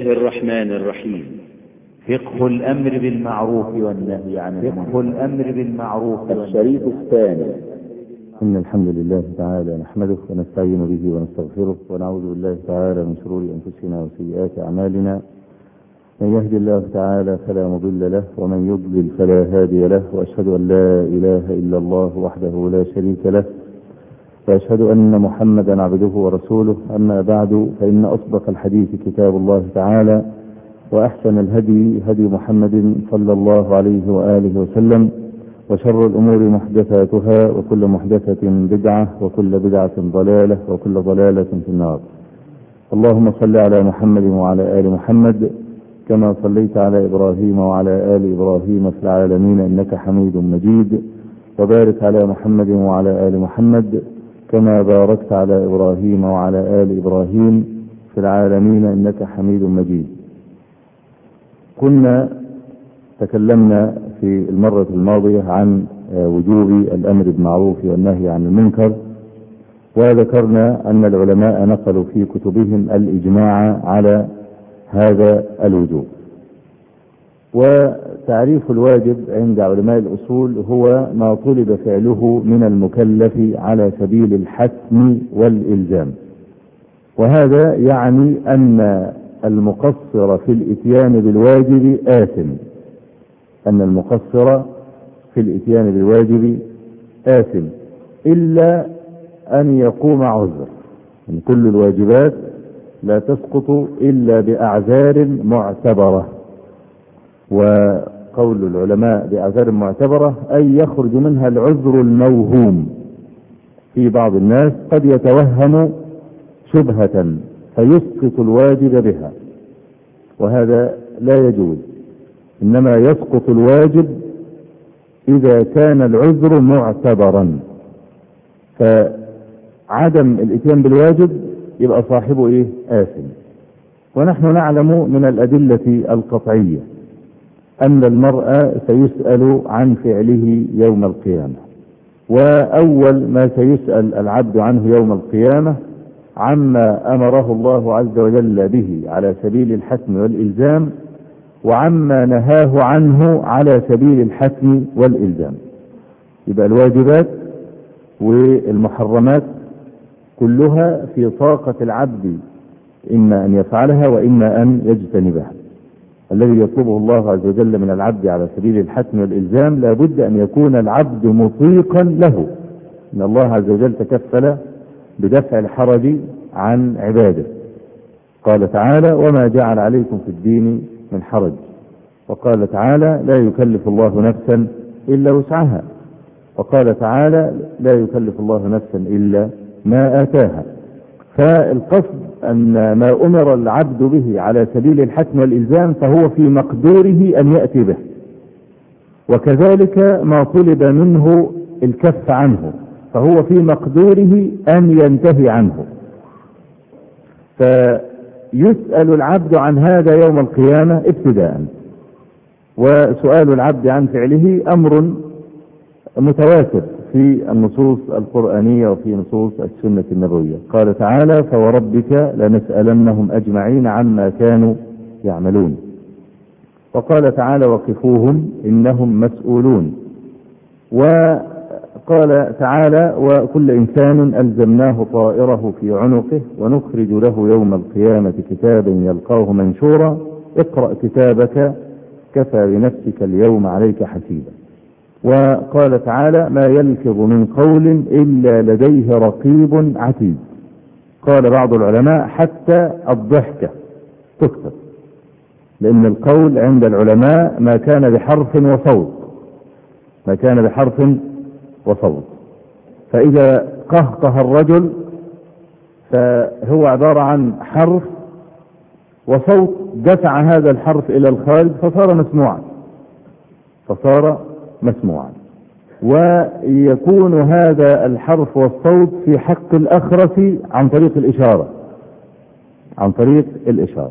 الله الرحمن الرحيم. فقه الأمر بالمعروف والنهي عن المنكر. فقه الأمر بالمعروف. الشريط الثاني. إن الحمد لله تعالى نحمده ونستعين به ونستغفره ونعوذ بالله تعالى من شرور أنفسنا وسيئات أعمالنا. من يهد الله تعالى فلا مضل له ومن يضلل فلا هادي له، وأشهد أن لا إله إلا الله وحده لا شريك له، وأشهد أن محمدا عبده ورسوله. أما بعد، فإن أصدق الحديث كتاب الله تعالى، وأحسن الهدي هدي محمد صلى الله عليه وآله وسلم، وشر الأمور محدثاتها، وكل محدثة بدعة، وكل بدعة ضلالة، وكل ضلالة في النار. اللهم صل على محمد وعلى آل محمد كما صليت على إبراهيم وعلى آل إبراهيم في العالمين إنك حميد مجيد، وبارك على محمد وعلى آل محمد كما باركت على إبراهيم وعلى آل إبراهيم في العالمين إنك حميد مجيد. كنا تكلمنا في المرة الماضية عن وجوب الأمر بالمعروف والنهي عن المنكر، وذكرنا أن العلماء نقلوا في كتبهم الإجماع على هذا الوجوب. وتعريف الواجب عند علماء الأصول هو ما طلب فعله من المكلف على سبيل الحتم والإلزام، وهذا يعني أن المقصر في الإتيان بالواجب آثم، أن المقصر في الإتيان بالواجب آثم إلا أن يقوم عذر. يعني كل الواجبات لا تسقط إلا بأعذار معتبرة، وقول العلماء بأعذار معتبرة أي يخرج منها العذر الموهوم. في بعض الناس قد يتوهم شبهة فيسقط الواجب بها، وهذا لا يجوز، إنما يسقط الواجب إذا كان العذر معتبرا. فعدم الإتيان بالواجب يبقى صاحبه آثم. ونحن نعلم من الأدلة القطعية أن المرء سيسأل عن فعله يوم القيامة، وأول ما سيسأل العبد عنه يوم القيامة عما أمره الله عز وجل به على سبيل الحتم والإلزام، وعما نهاه عنه على سبيل الحتم والإلزام. يبقى الواجبات والمحرمات كلها في طاقة العبد، إما أن يفعلها وإما أن يجتنبها. الذي يطلبه الله عز وجل من العبد على سبيل الحتم والإلزام لا بد أن يكون العبد مطيقا له، إن الله عز وجل تكفل بدفع الحرج عن عباده. قال تعالى: وما جعل عليكم في الدين من حرج. وقال تعالى: لا يكلف الله نفسا إلا وسعها. وقال تعالى: لا يكلف الله نفسا إلا ما آتاها. فالقصد أن ما أمر العبد به على سبيل الحتم والإلزام فهو في مقدوره أن يأتي به، وكذلك ما طلب منه الكف عنه فهو في مقدوره أن ينتهي عنه. فيسأل العبد عن هذا يوم القيامة ابتداء. وسؤال العبد عن فعله أمر متواتر في النصوص القرآنية وفي نصوص السنة النبوية. قال تعالى: فوربك لنسألنهم أجمعين عما كانوا يعملون. وقال تعالى: وقفوهم إنهم مسؤولون. وقال تعالى: وكل إنسان ألزمناه طائره في عنقه ونخرج له يوم القيامة كتابا يلقاه منشورا اقرأ كتابك كفى بنفسك اليوم عليك حسيبا. وقال تعالى: ما يلفظ من قول إلا لديه رقيب عتيد. قال بعض العلماء: حتى الضحكة تكتب، لأن القول عند العلماء ما كان بحرف وصوت، ما كان بحرف وصوت. فإذا قهقه الرجل فهو عبارة عن حرف وصوت دفع هذا الحرف إلى الخارج فصار مسموعا. ويكون هذا الحرف والصوت في حق الأخرس عن طريق الإشارة.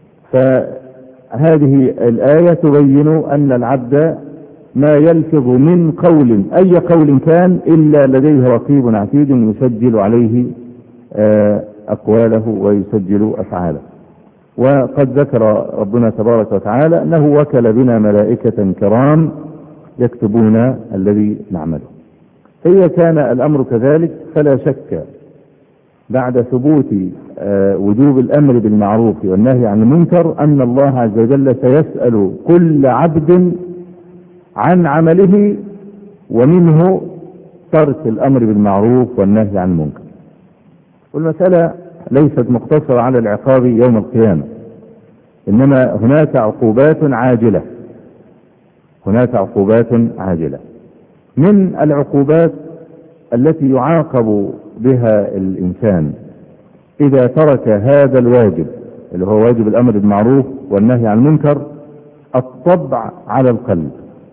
فهذه الآية تبين أن العبد ما يلفظ من قول أي قول كان إلا لديه رقيب عتيد يسجل عليه أقواله ويسجل أفعاله. وقد ذكر ربنا تبارك وتعالى أنه وكل بنا ملائكة كرام يكتبون الذي نعمله. إذا كان الأمر كذلك فلا شك بعد ثبوت وجوب الأمر بالمعروف والنهي عن المنكر أن الله عز وجل سيسأل كل عبد عن عمله، ومنه ترك الأمر بالمعروف والنهي عن المنكر. والمسألة ليست مقتصرة على العقاب يوم القيامة، إنما هناك عقوبات عاجلة. هناك عقوبات عاجلة. من العقوبات التي يعاقب بها الإنسان إذا ترك هذا الواجب اللي هو واجب الأمر بالمعروف والنهي عن المنكر الطبع على القلب.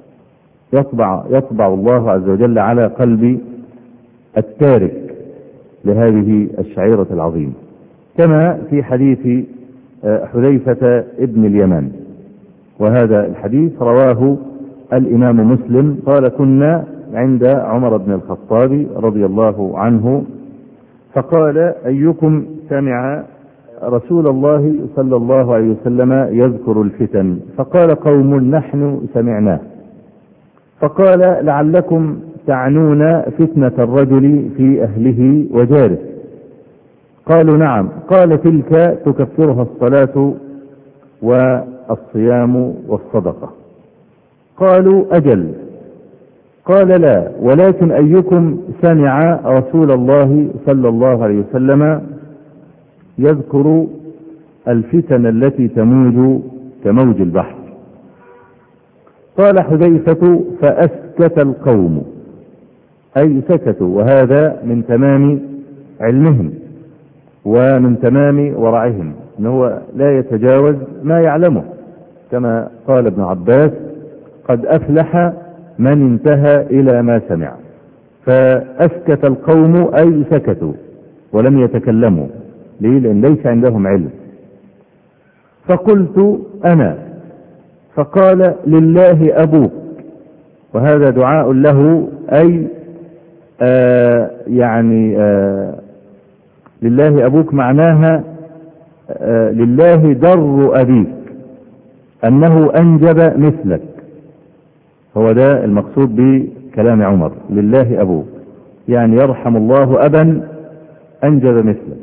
يطبع الله عز وجل على قلب التارك لهذه الشعيرة العظيمة، كما في حديث حذيفة ابن اليمان، وهذا الحديث رواه الإمام مسلم قال: كنا عند عمر بن الخطاب رضي الله عنه فقال: أيكم سمع رسول الله صلى الله عليه وسلم يذكر الفتن؟ فقال قوم: نحن سمعناه. فقال: لعلكم تعنون فتنة الرجل في أهله وجاره. قالوا: نعم. قال: تلك تكفرها الصلاة والصيام والصدقة. قالوا: أجل. قال: لا، ولكن أيكم سمع رسول الله صلى الله عليه وسلم يذكر الفتن التي تموج كموج البحر؟ قال حذيفة: فأسكت القوم، أي سكتوا، وهذا من تمام علمهم ومن تمام ورعهم، أنه لا يتجاوز ما يعلمه، كما قال ابن عباس: قد أفلح من انتهى إلى ما سمع. فأسكت القوم أي سكتوا ولم يتكلموا. ليه؟ لأن ليس عندهم علم. فقلت أنا. فقال: لله أبوك. وهذا دعاء له، أي لله أبوك معناها لله در أبيك، أنه أنجب مثلك. هو ده المقصود بكلام عمر: لله أبوك، يعني يرحم الله أبا أنجب مثلك.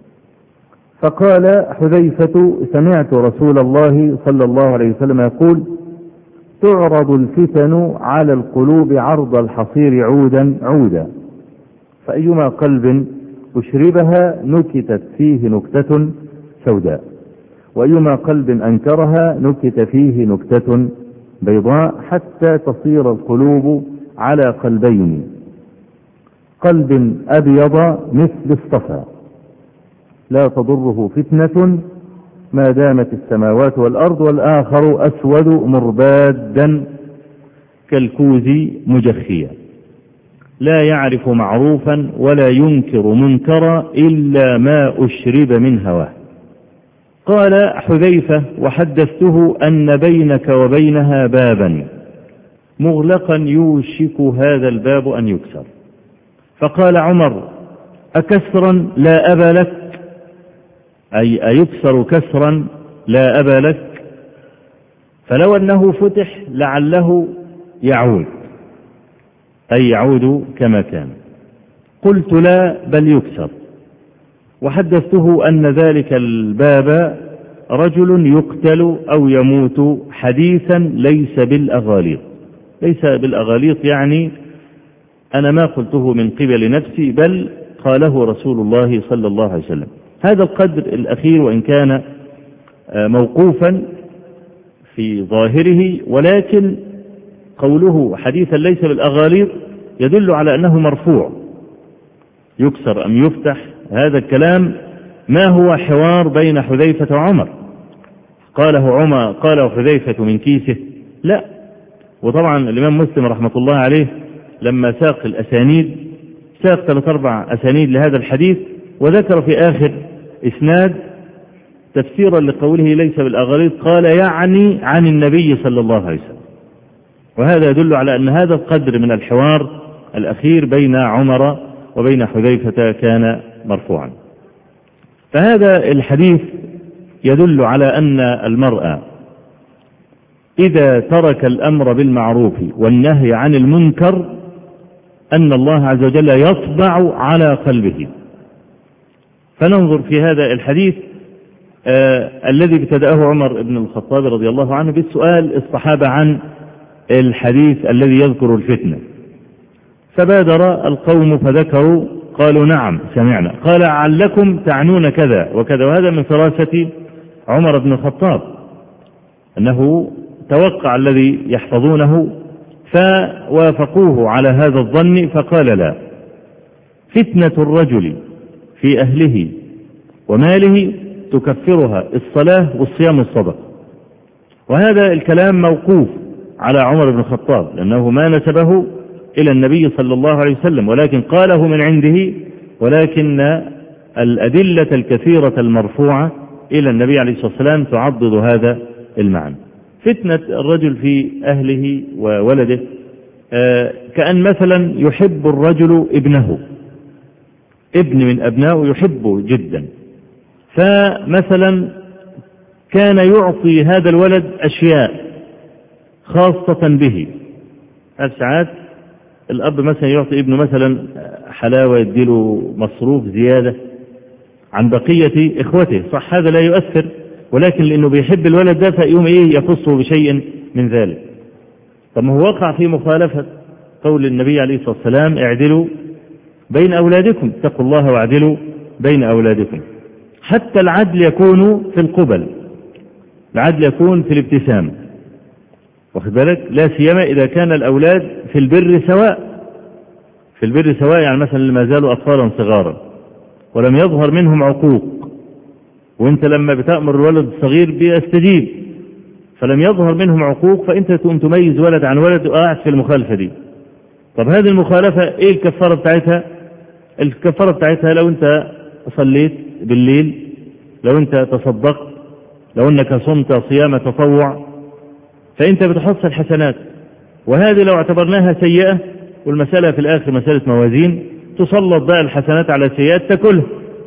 فقال حذيفة: سمعت رسول الله صلى الله عليه وسلم يقول: تعرض الفتن على القلوب عرض الحصير عودا عودا، فأيما قلب أشربها نكتت فيه نكتة سوداء، وأيما قلب أنكرها نكت فيه نكتة بيضاء، حتى تصير القلوب على قلبين: قلب أبيض مثل الصفا لا تضره فتنة ما دامت السماوات والأرض، والآخر أسود مربادا كالكوز مجخيا لا يعرف معروفا ولا ينكر منكرا إلا ما أشرب من هواه. قال حذيفة: وحدثته أن بينك وبينها بابا مغلقا يوشك هذا الباب أن يكسر. فقال عمر: أكسرا لا أبا لك؟ أي أيكسر كسرا لا أبا لك؟ فلو أنه فتح لعله يعود، أي يعود كما كان. قلت: لا، بل يكسر. وحدثته أن ذلك الباب رجل يقتل أو يموت حديثا ليس بالأغاليط. ليس بالأغاليط يعني أنا ما قلته من قبل نفسي، بل قاله رسول الله صلى الله عليه وسلم. هذا القدر الأخير وإن كان موقوفا في ظاهره، ولكن قوله حديثا ليس بالأغاليط يدل على أنه مرفوع. يكسر أم يفتح، هذا الكلام ما هو حوار بين حذيفة وعمر قاله حذيفة من كيسه، لا. وطبعا الإمام مسلم رحمة الله عليه لما ساق الأسانيد ساق 3-4 أسانيد لهذا الحديث، وذكر في آخر إسناد تفسيرا لقوله ليس بالأغاليط قال: يعني عن النبي صلى الله عليه وسلم. وهذا يدل على أن هذا القدر من الحوار الأخير بين عمر وبين حذيفة كان مرفوعا. فهذا الحديث يدل على أن المرء إذا ترك الأمر بالمعروف والنهي عن المنكر أن الله عز وجل يطبع على قلبه. فننظر في هذا الحديث الذي ابتدأه عمر بن الخطاب رضي الله عنه بالسؤال الصحابة عن الحديث الذي يذكر الفتنة، فبادر القوم فذكروا قالوا نعم سمعنا، قال علكم تعنون كذا وكذا. وهذا من فراسة عمر بن الخطاب أنه توقع الذي يحفظونه فوافقوه على هذا الظن، فقال لا، فتنة الرجل في أهله وماله تكفرها الصلاة والصيام والصدقة. وهذا الكلام موقوف على عمر بن الخطاب لأنه ما نسبه إلى النبي صلى الله عليه وسلم، ولكن قاله من عنده، ولكن الأدلة الكثيرة المرفوعة إلى النبي عليه الصلاة والسلام تعضد هذا المعنى. فتنة الرجل في أهله وولده كأن مثلا يحب الرجل ابنه، ابن من أبنائه يحبه جدا، فمثلا كان يعطي هذا الولد أشياء خاصة به. ساعات الأب مثلا يعطي ابنه مثلا حلاوة، يديله مصروف زيادة عن بقية إخوته، صح هذا لا يؤثر، ولكن لأنه بيحب الولد ده فيقوم يخصه بشيء من ذلك. طب ما هو وقع في مخالفة قول النبي عليه الصلاة والسلام اعدلوا بين أولادكم، اتقوا الله واعدلوا بين أولادكم. حتى العدل يكون في القبل، العدل يكون في الابتسام، واخد بالك، لا سيما إذا كان الأولاد في البر سواء، في البر سواء، يعني مثلا ما زالوا أطفالا صغارا ولم يظهر منهم عقوق، وانت لما بتأمر الولد الصغير بيستجيب، فلم يظهر منهم عقوق، فانت تقوم تميز ولد عن ولد وقاعد في المخالفة دي. طب هذه المخالفة ايه الكفارة بتاعتها؟ الكفارة بتاعتها لو انت صليت بالليل، لو انت تصدقت، لو انك صمت صيام تطوع، فانت بتحصل حسنات. وهذه لو اعتبرناها سيئة، والمسألة في الآخر مسألة موازين، تسلط بقى الحسنات على السيئات تاكلها،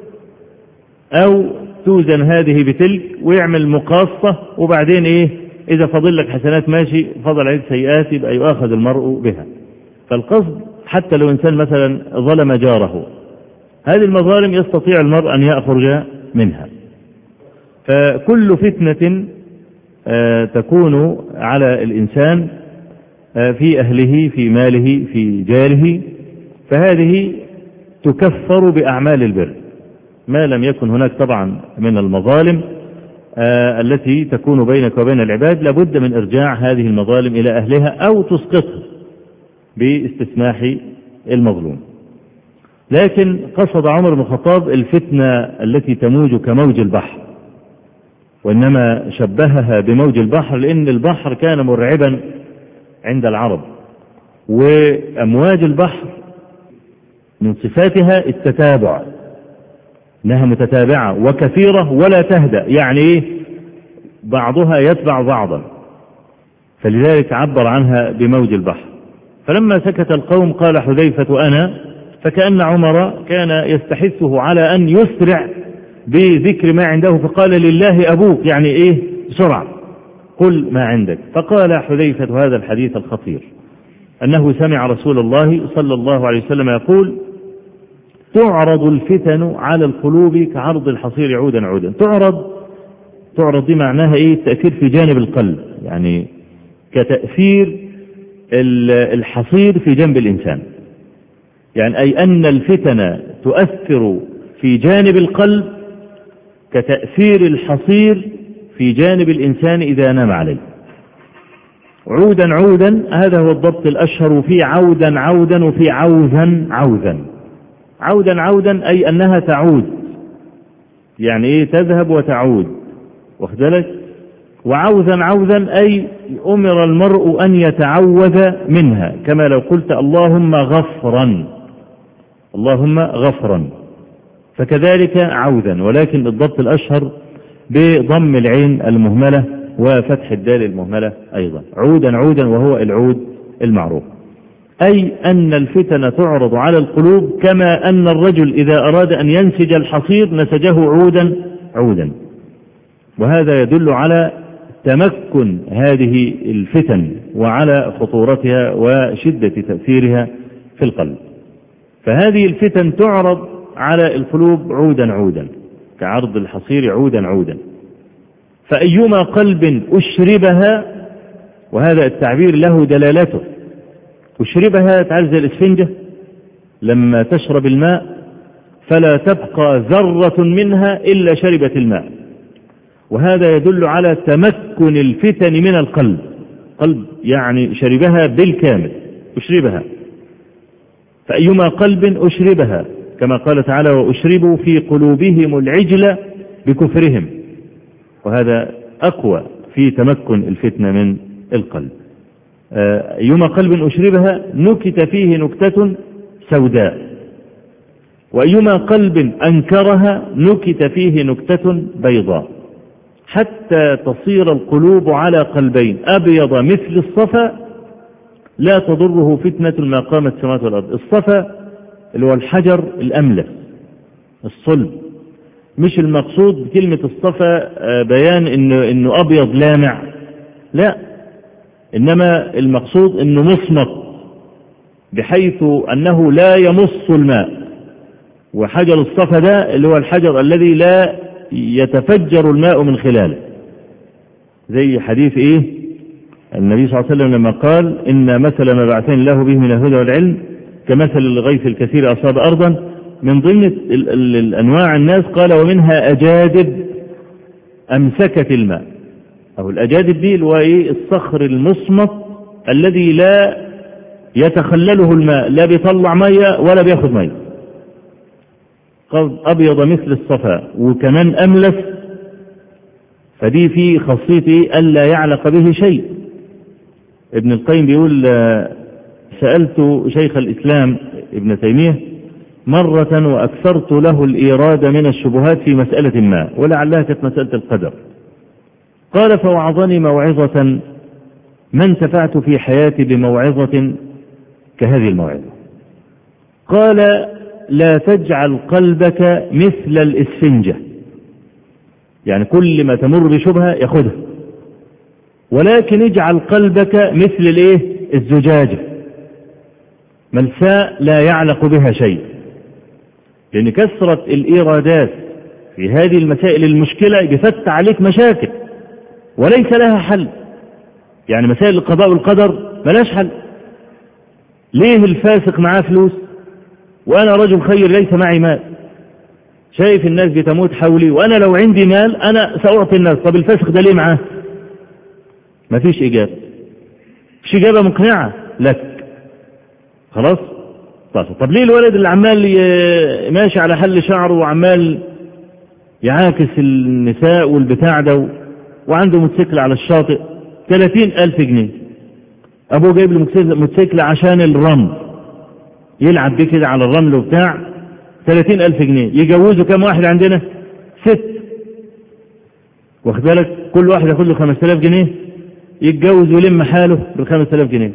أو توزن هذه بتلك ويعمل مقاصة، وبعدين إذا فضل لك حسنات ماشي، فضل عليك سيئات يبقى يؤاخذ المرء بها. فالقصد حتى لو إنسان مثلا ظلم جاره، هذه المظالم يستطيع المرء أن يخرج منها. فكل فتنة تكون على الإنسان في أهله، في ماله، في جاره، فهذه تكفر بأعمال البر، ما لم يكن هناك طبعا من المظالم التي تكون بينك وبين العباد، لابد من إرجاع هذه المظالم إلى أهلها أو تسقطها باستسماح المظلوم. لكن قصد عمر بن الخطاب الفتنة التي تموج كموج البحر، وإنما شبهها بموج البحر لأن البحر كان مرعبا عند العرب، وأمواج البحر من صفاتها التتابع، انها متتابعة وكثيرة ولا تهدأ، يعني بعضها يتبع بعضا، فلذلك عبر عنها بموج البحر. فلما سكت القوم قال حذيفة أنا، فكأن عمر كان يستحثه على أن يسرع بذكر ما عنده، فقال لله أبوك، يعني بسرعة قل ما عندك. فقال حذيفة هذا الحديث الخطير أنه سمع رسول الله صلى الله عليه وسلم يقول تعرض الفتن على القلوب كعرض الحصير عودا عودا. تعرض دي معناها التأثير في جانب القلب، يعني كتأثير الحصير في جنب الإنسان، يعني أي أن الفتن تؤثر في جانب القلب كتأثير الحصير في جانب الإنسان إذا نام عليه. عودا عودا هذا هو الضبط الأشهر، وفي عودا عودا وفي عوزا عوزا. عودا عودا أي أنها تعود، يعني تذهب وتعود، واخد بالك. وعوزا عوزا أي أمر المرء أن يتعوذ منها، كما لو قلت اللهم غفرا، اللهم غفرا، فكذلك عودا، ولكن الضبط الأشهر بضم العين المهملة وفتح الدال المهملة أيضا، عودا عودا، وهو العود المعروف، أي أن الفتن تعرض على القلوب كما أن الرجل إذا أراد أن ينسج الحصير نسجه عودا عودا. وهذا يدل على تمكن هذه الفتن وعلى خطورتها وشدة تأثيرها في القلب. فهذه الفتن تعرض على القلوب عودا عودا كعرض الحصير عودا عودا، فأيما قلب أشربها، وهذا التعبير له دلالته، أشربها تعرف زي الإسفنجة لما تشرب الماء فلا تبقى ذرة منها إلا شربت الماء، وهذا يدل على تمكن الفتن من القلب، قلب يعني شربها بالكامل أشربها. فأيما قلب أشربها كما قال تعالى وأشربوا في قلوبهم العجل بكفرهم، وهذا أقوى في تمكن الفتنة من القلب. أيما قلب أشربها نكت فيه نكتة سوداء، وأيما قلب أنكرها نكت فيه نكتة بيضاء، حتى تصير القلوب على قلبين أبيض مثل الصفا لا تضره فتنة ما قامت السماوات والأرض. الصفا اللي هو الحجر الأملس الصلب، مش المقصود بكلمة الصفا بيان إنه أبيض لامع، لا، إنما المقصود إنه مصمت بحيث أنه لا يمص الماء. وحجر الصفا ده اللي هو الحجر الذي لا يتفجر الماء من خلاله، زي حديث النبي صلى الله عليه وسلم لما قال إن مثل ما بعثني الله به من الهدى والعلم كمثل الغيث الكثير أصاب أرضا. من ضمن الأنواع الناس قال ومنها أجادب أمسكت الماء، أو الأجادب دي اللي هو الصخر المصمت الذي لا يتخلله الماء، لا بيطلع مية ولا بياخد مية، قد أبيض مثل الصفا وكمان أملس، فدي في خاصيته ألا يعلق به شيء. ابن القيم بيقول سألت شيخ الإسلام ابن تيمية مرة وأكثرت له الإيراد من الشبهات في مسألة ما، ولعلها كانت مسألة القدر. قال فوعظني موعظة ما انتفعت في حياتي بموعظة كهذه الموعظة. قال لا تجعل قلبك مثل الإسفنجة، يعني كل ما تمر بشبهة ياخدها، ولكن اجعل قلبك مثل الزجاجة ملساء لا يعلق بها شيء. لأن كثرة الإيرادات في هذه المسائل المشكلة يفتح عليك مشاكل وليس لها حل. يعني مسائل القضاء والقدر ملاش حل. ليه الفاسق معاه فلوس وأنا رجل خير ليس معي مال؟ شايف الناس بتموت حولي وأنا لو عندي مال أنا سأعطي الناس. طب الفاسق ده ليه معاه؟ مفيش إجابة، مفيش إجابة مقنعة لك. خلاص. طب ليه الولد اللي عمال ماشي على حل شعره وعمال يعاكس النساء والبتاع ده وعنده موتوسيكل على الشاطئ 30,000 جنيه، أبوه جايب له موتوسيكل عشان الرمل يلعب بيه كده على الرمل وبتاع 30,000 جنيه، يجوزوا كم واحد عندنا؟ 6. واخد بالك؟ كل واحد ياخد له 5,000 جنيه يتجوز ويلم حاله بال5,000 جنيه،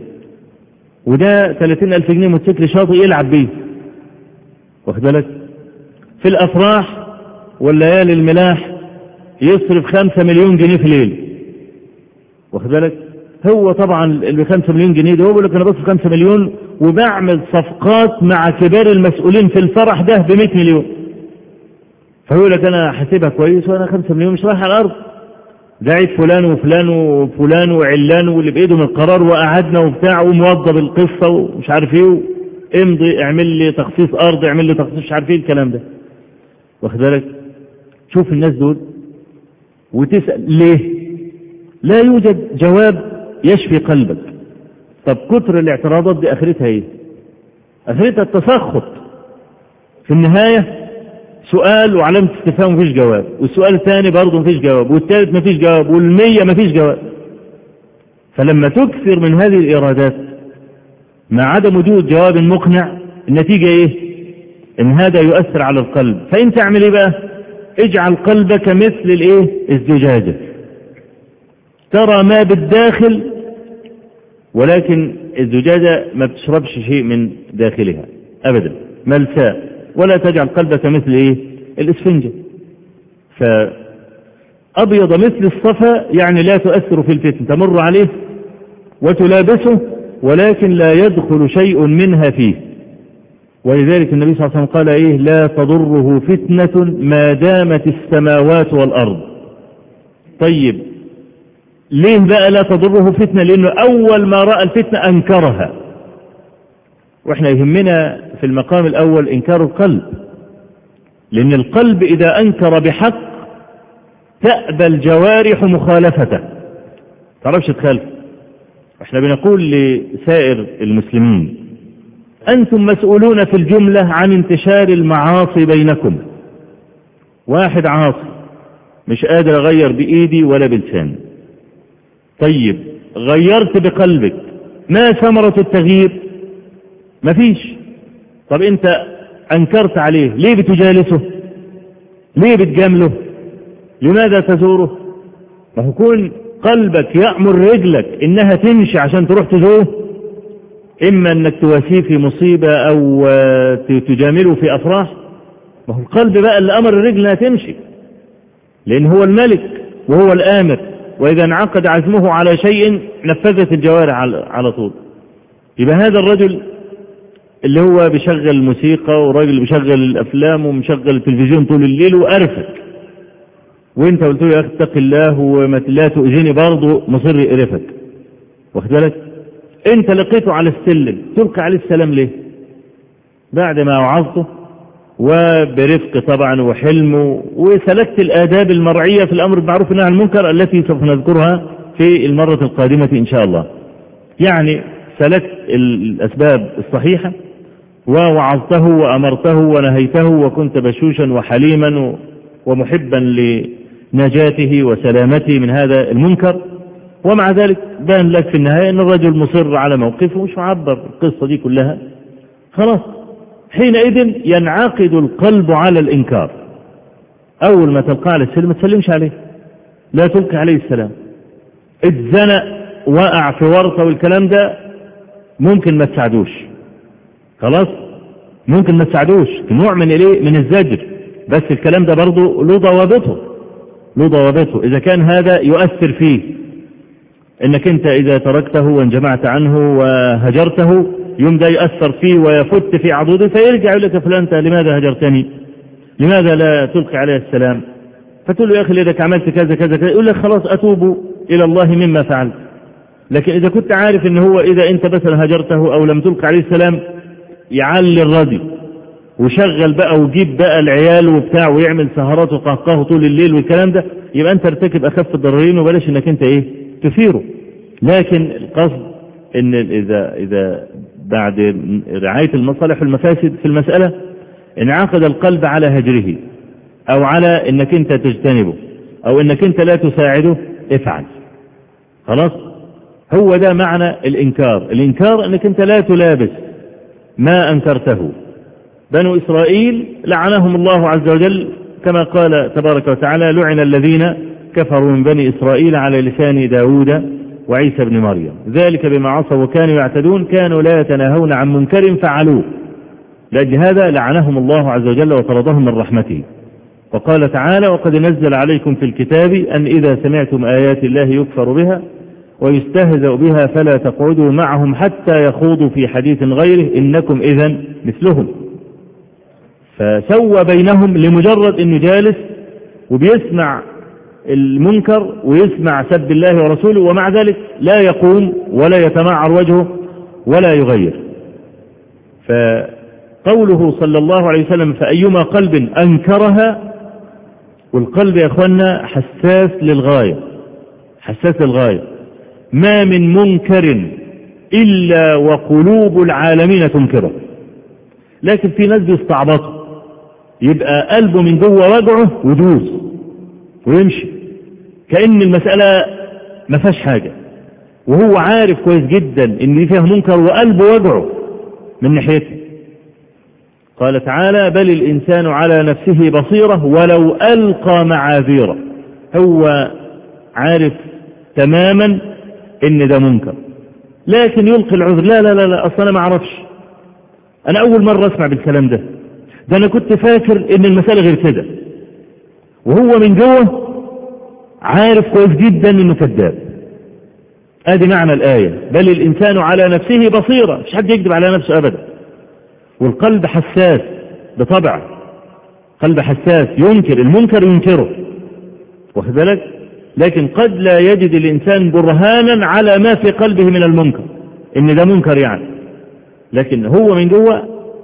وده 30,000 جنيه موتوسيكل شاطئ يلعب بيه. واخد بالك؟ في الأفراح والليالي الملاح يصرف 5 مليون جنيه في ليل. واخد بالك؟ هو طبعا اللي 5 مليون جنيه ده هو بيقول لك انا بصرف 5 مليون وبعمل صفقات مع كبار المسؤولين في الفرح ده ب100 مليون. فيقول لك انا حاسبها كويس وانا 5 مليون مش رايح على الارض، ده عيد فلان وفلان وفلان وعلان واللي بايدهم القرار وقعدنا وبتاع وموضب القصه ومش عارف ايه، امضي اعمل لي تخصيص ارض اعمل لي تخصيص مش عارف ايه الكلام ده. واخد بالك؟ شوف الناس دول وتسأل ليه؟ لا يوجد جواب يشفي قلبك. طب كتر الاعتراضات دي اخرتها ايه؟ اخرتها التسخط. في النهاية سؤال وعلامة استفهام مفيش جواب، والسؤال الثاني برضه مفيش جواب، والثالث مفيش جواب، وال100 مفيش جواب. فلما تكثر من هذه الإيرادات مع عدم وجود جواب مقنع النتيجة ايه؟ ان هذا يؤثر على القلب. فانت اعمل ايه بقى؟ اجعل قلبك مثل الزجاجة، ترى ما بالداخل ولكن الزجاجة ما بتشربش شيء من داخلها ابدا، ملساء. ولا تجعل قلبك مثل الاسفنجة. أبيض مثل الصفا يعني لا تؤثر في الفتن، تمر عليه وتلابسه ولكن لا يدخل شيء منها فيه. ولذلك النبي صلى الله عليه وسلم قال إيه؟ لا تضره فتنة ما دامت السماوات والأرض. طيب ليه بقى لا تضره فتنة؟ لأنه أول ما رأى الفتنة أنكرها، وإحنا يهمنا في المقام الأول إنكار القلب، لأن القلب إذا أنكر بحق تأبى الجوارح مخالفته، تعرفش تخالف. إحنا بنقول لسائر المسلمين أنتم مسؤولون في الجملة عن انتشار المعاصي بينكم. واحد عاصي مش قادر أغير بإيدي ولا بلساني، طيب غيرت بقلبك، ما ثمرة التغيير؟ مفيش. طب أنت أنكرت عليه، ليه بتجالسه؟ ليه بتجامله؟ لماذا تزوره؟ ما هو كون قلبك يأمر رجلك إنها تمشي عشان تروح تزوره، إما أنك تواسيه في مصيبة أو تجامله في أفراح، ما هو القلب بقى اللي أمر الرجل أنها تمشي، لأن هو الملك وهو الآمر، وإذا انعقد عزمه على شيء نفذت الجوارح على طول. يبقى هذا الرجل اللي هو بيشغل الموسيقى وراجل بيشغل الأفلام ومشغل التلفزيون طول الليل وأرفك، وانت قلت له يا أخي اتق الله ولا تؤذيني، برضه مصر يقرفك، واخد بالك؟ انت لقيته على السلم تلقى عليه السلام ليه؟ بعد ما وعظته وبرفق طبعا وحلم وسلكت الآداب المرعية في الأمر بالمعروف والنهي عن المنكر التي سوف نذكرها في المرة القادمة إن شاء الله. يعني سلكت الأسباب الصحيحة ووعظته وأمرته ونهيته، وكنت بشوشا وحليما ومحبا لنجاته وسلامته من هذا المنكر، ومع ذلك بان لك في النهاية أن الرجل مصر على موقفه مش معبر القصة دي كلها، خلاص حينئذ ينعقد القلب على الإنكار. أول ما تلقى على السلم ما تسلمش عليه، لا تلقي عليه السلام. اتزنق وقع في ورطة والكلام ده ممكن ما تساعدوش، خلاص ممكن ما تساعدوش، نوع من الايه؟ من الزجر، بس الكلام ده برضه له ضوابطه. إذا كان هذا يؤثر فيه انك انت اذا تركته وانجمعت عنه وهجرته يوم ده يؤثر فيه ويفت في عضوده فيرجع يقول لك يا فلان انت لماذا هجرتني؟ لماذا لا تلقي عليه السلام؟ فتقول له يا اخي لذلك عملت كذا كذا كذا، يقول لك خلاص اتوب الى الله مما فعلت. لكن اذا كنت عارف ان هو اذا انت مثلا هجرته او لم تلقي عليه السلام يعلي الردي وشغل بقى وجيب بقى العيال وبتاع ويعمل سهرات وقهقه طول الليل والكلام ده، يبقى انت ارتكب اخف الضررين وبلاش انك انت ايه تثيره. لكن القصد ان اذا بعد رعاية المصالح والمفاسد في المسألة انعقد القلب على هجره او على انك انت تجتنبه او انك انت لا تساعده، افعل خلاص. هو ده معنى الانكار انك انت لا تلابس ما انكرته. بنو اسرائيل لعنهم الله عز وجل كما قال تبارك وتعالى لعن الذين كفروا من بني إسرائيل على لسان داود وعيسى بن مريم ذلك بما عصوا وكانوا يعتدون كانوا لا يتناهون عن منكر فعلوه. لأجل هذا لعنهم الله عز وجل وطردهم من رحمته. وقال تعالى وقد نزل عليكم في الكتاب أن إذا سمعتم آيات الله يكفر بها ويستهزأ بها فلا تقعدوا معهم حتى يخوضوا في حديث غيره إنكم إذن مثلهم. فسوى بينهم لمجرد أنه جالس وبيسمع المنكر ويسمع سب الله ورسوله ومع ذلك لا يقوم ولا يتمعر وجهه ولا يغير. فقوله صلى الله عليه وسلم فأيما قلب أنكرها، والقلب يا أخوانا حساس للغاية، ما من منكر إلا وقلوب العالمين تنكره. لكن في ناس بيستعبطوا يبقى قلبه من جوه وجعه ودوس ويمشي كأن المسألة ما فيهاش حاجة، وهو عارف كويس جدا ان دي فيها منكر وقلبه وجعه من ناحيته. قال تعالى بل الإنسان على نفسه بصيرة ولو ألقى معاذيره، هو عارف تماما ان ده منكر لكن يلقي العذر لا اصلا انا ما اعرفش، انا اول مرة اسمع بالكلام ده انا كنت فاكر ان المسألة غير كده، وهو من جوه عارف كويس جدا انه كذاب. ادي معنى الآية، بل الانسان على نفسه بصيرة، مش حد يكذب على نفسه ابدا. والقلب حساس بطبعه، قلب حساس ينكر المنكر ينكره، واخد بالك؟ لكن قد لا يجد الانسان برهانا على ما في قلبه من المنكر ان ده منكر يعني، لكن هو من جوه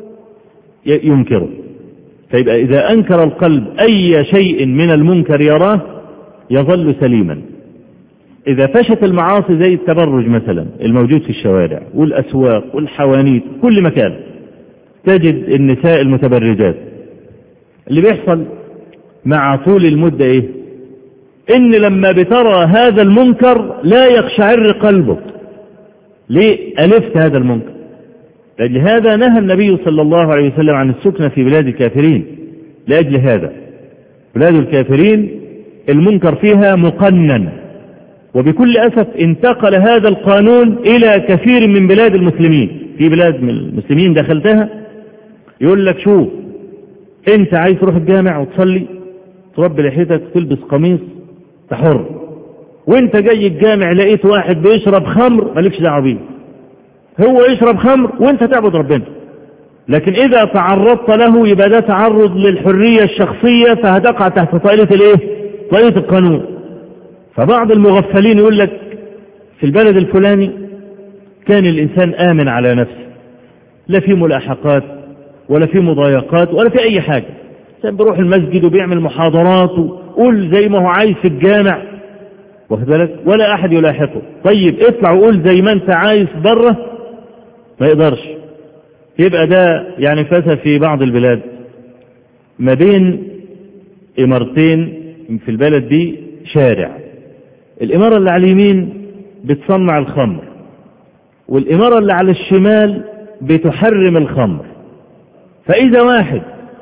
ينكره. فيبقى اذا انكر القلب اي شيء من المنكر يراه يظل سليما. اذا فشت المعاصي زي التبرج مثلا الموجود في الشوارع والاسواق والحوانيت كل مكان، تجد النساء المتبرجات، اللي بيحصل مع طول المدة ايه؟ ان لما بترى هذا المنكر لا يقشعر قلبك. ليه؟ ألفت هذا المنكر. لأجل هذا نهى النبي صلى الله عليه وسلم عن السكنة في بلاد الكافرين. لأجل هذا بلاد الكافرين المنكر فيها مقنن، وبكل أسف انتقل هذا القانون إلى كثير من بلاد المسلمين. في بلاد من المسلمين دخلتها يقول لك شوف، انت عايز تروح الجامع وتصلي تربي لحيتك تلبس قميص تحر، وانت جاي الجامع لقيت واحد بيشرب خمر مالكش دعوه بيه، هو يشرب خمر وانت تعبد ربنا. لكن اذا تعرضت له يبقى ده تعرض للحريه الشخصيه، فهتقع تحت طائله الايه؟ طائله القانون. فبعض المغفلين يقول لك في البلد الفلاني كان الانسان امن على نفسه، لا في ملاحقات ولا في مضايقات ولا في اي حاجه، كان بيروح المسجد وبيعمل محاضرات وقول زي ما هو عايز في الجامع، واخد بالك؟ ولا احد يلاحقه. طيب اطلع وقول زي ما انت عايز بره، ما يقدرش. يبقى ده يعني فسد في بعض البلاد ما بين امارتين في البلد دي شارع، الاماره اللي على اليمين بتصنع الخمر، والاماره اللي على الشمال بتحرم الخمر. فاذا واحد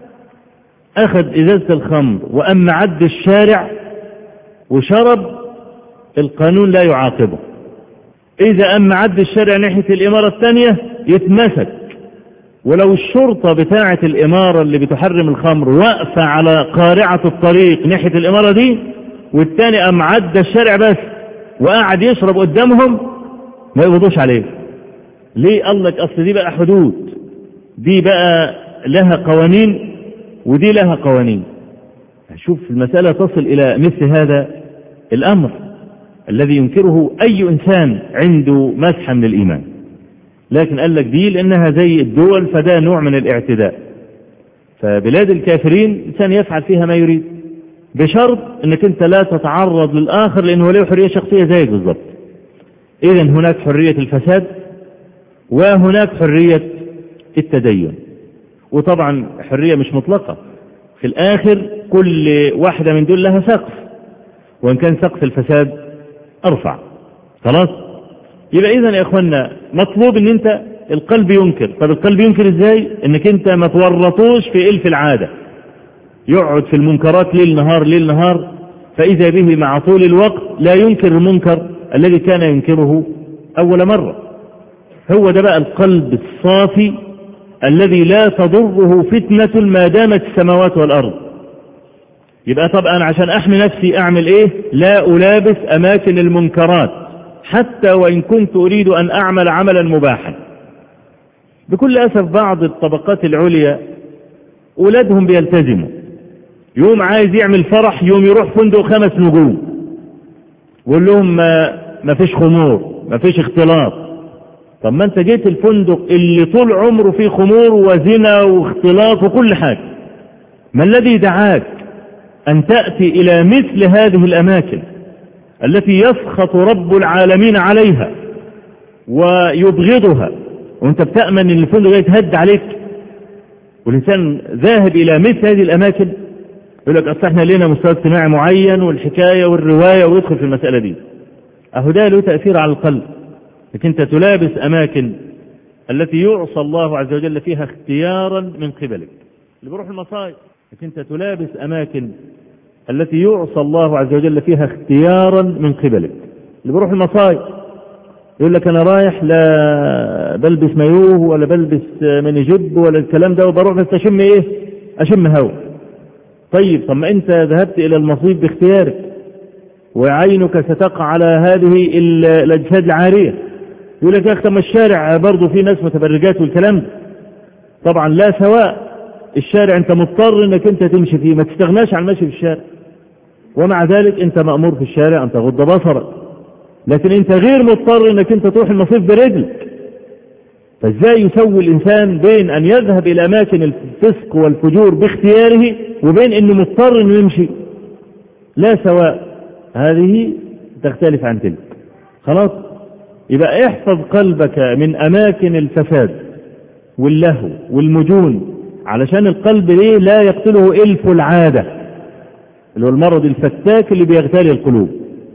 اخذ ازازه الخمر واما عد الشارع وشرب، القانون لا يعاقبه. اذا اما عد الشارع ناحيه الاماره الثانيه يتمسك، ولو الشرطه بتاعه الاماره اللي بتحرم الخمر واقفه على قارعه الطريق ناحيه الاماره دي، والثاني اما عد الشارع بس وقاعد يشرب قدامهم، ما يقبضوش عليه. ليه؟ قال لك اصل دي بقى حدود، دي بقى لها قوانين ودي لها قوانين. شوف المسألة تصل إلى مثل هذا الأمر الذي ينكره أي إنسان عنده مسحة من الإيمان. لكن قال لك دي لأنها زي الدول، فده نوع من الاعتداء. فبلاد الكافرين إنسان يفعل فيها ما يريد بشرط أنك أنت لا تتعرض للآخر، لأنه له حرية شخصية زيك بالضبط. إذن هناك حرية الفساد وهناك حرية التدين، وطبعا حرية مش مطلقة. في الآخر كل واحدة من دول لها سقف، وإن كان سقف الفساد أرفع. خلاص؟ يبقى إذن يا إخوانا مطلوب إن أنت القلب ينكر. طب القلب ينكر إزاي؟ إنك أنت ما تورطوش في إلف العادة، يقعد في المنكرات ليل نهار ليل نهار، فإذا به مع طول الوقت لا ينكر المنكر الذي كان ينكره أول مرة. هو ده بقى القلب الصافي الذي لا تضره فتنة ما دامت السماوات والأرض. يبقى طب أنا عشان أحمي نفسي أعمل إيه؟ لا ألابس أماكن المنكرات حتى وإن كنت أريد أن أعمل عملا مباحا. بكل أسف بعض الطبقات العليا أولادهم بيلتزموا، يوم عايز يعمل فرح يوم يروح فندق 5 نجوم ويقول لهم ما فيش خمور ما فيش اختلاط. طب ما انت جيت الفندق اللي طول عمره فيه خمور وزنا واختلاط وكل حاجة، ما الذي دعاك أن تأتي إلى مثل هذه الأماكن التي يسخط رب العالمين عليها ويبغضها، وانت بتأمن ان الفندق يتهد عليك؟ والإنسان ذاهب إلى مثل هذه الأماكن يقول لك أصل احنا لنا مستوى اجتماعي معين والحكاية والرواية، ويدخل في المسألة دي. أهو ده له تأثير على القلب. لكن انت تلابس أماكن التي يعصى الله عز وجل فيها اختيارا من قبلك، اللي بيروح المصايب. لكن انت تلابس أماكن التي يعصى الله عز وجل فيها اختيارا من قبلك، اللي بيروح المصايب يقول لك أنا رايح لا بلبس مايوه ولا بلبس منجب ولا الكلام ده، وبروح بس أشم إيه؟ أشم هوا. طيب طب ما أنت ذهبت إلى المصيب باختيارك، وعينك ستقع على هذه الأجساد العارية. يقول لك يا أخي ما الشارع برضو في ناس متبرجات والكلام ده. طبعا لا سواء، الشارع أنت مضطر أنك أنت تمشي فيه، ما تستغناش عن المشي في الشارع، ومع ذلك أنت مأمور في الشارع أن تغض بصرك، لكن أنت غير مضطر أنك أنت تروح المصيف برجلك. فإزاي يسوي الإنسان بين أن يذهب إلى أماكن الفسق والفجور باختياره وبين أنه مضطر أنه يمشي؟ لا سواء، هذه تختلف عن تلك. خلاص، يبقى احفظ قلبك من أماكن الفساد واللهو والمجون، علشان القلب ليه لا يقتله إلف العادة، اللي هو المرض الفتاك اللي بيغتالي القلوب.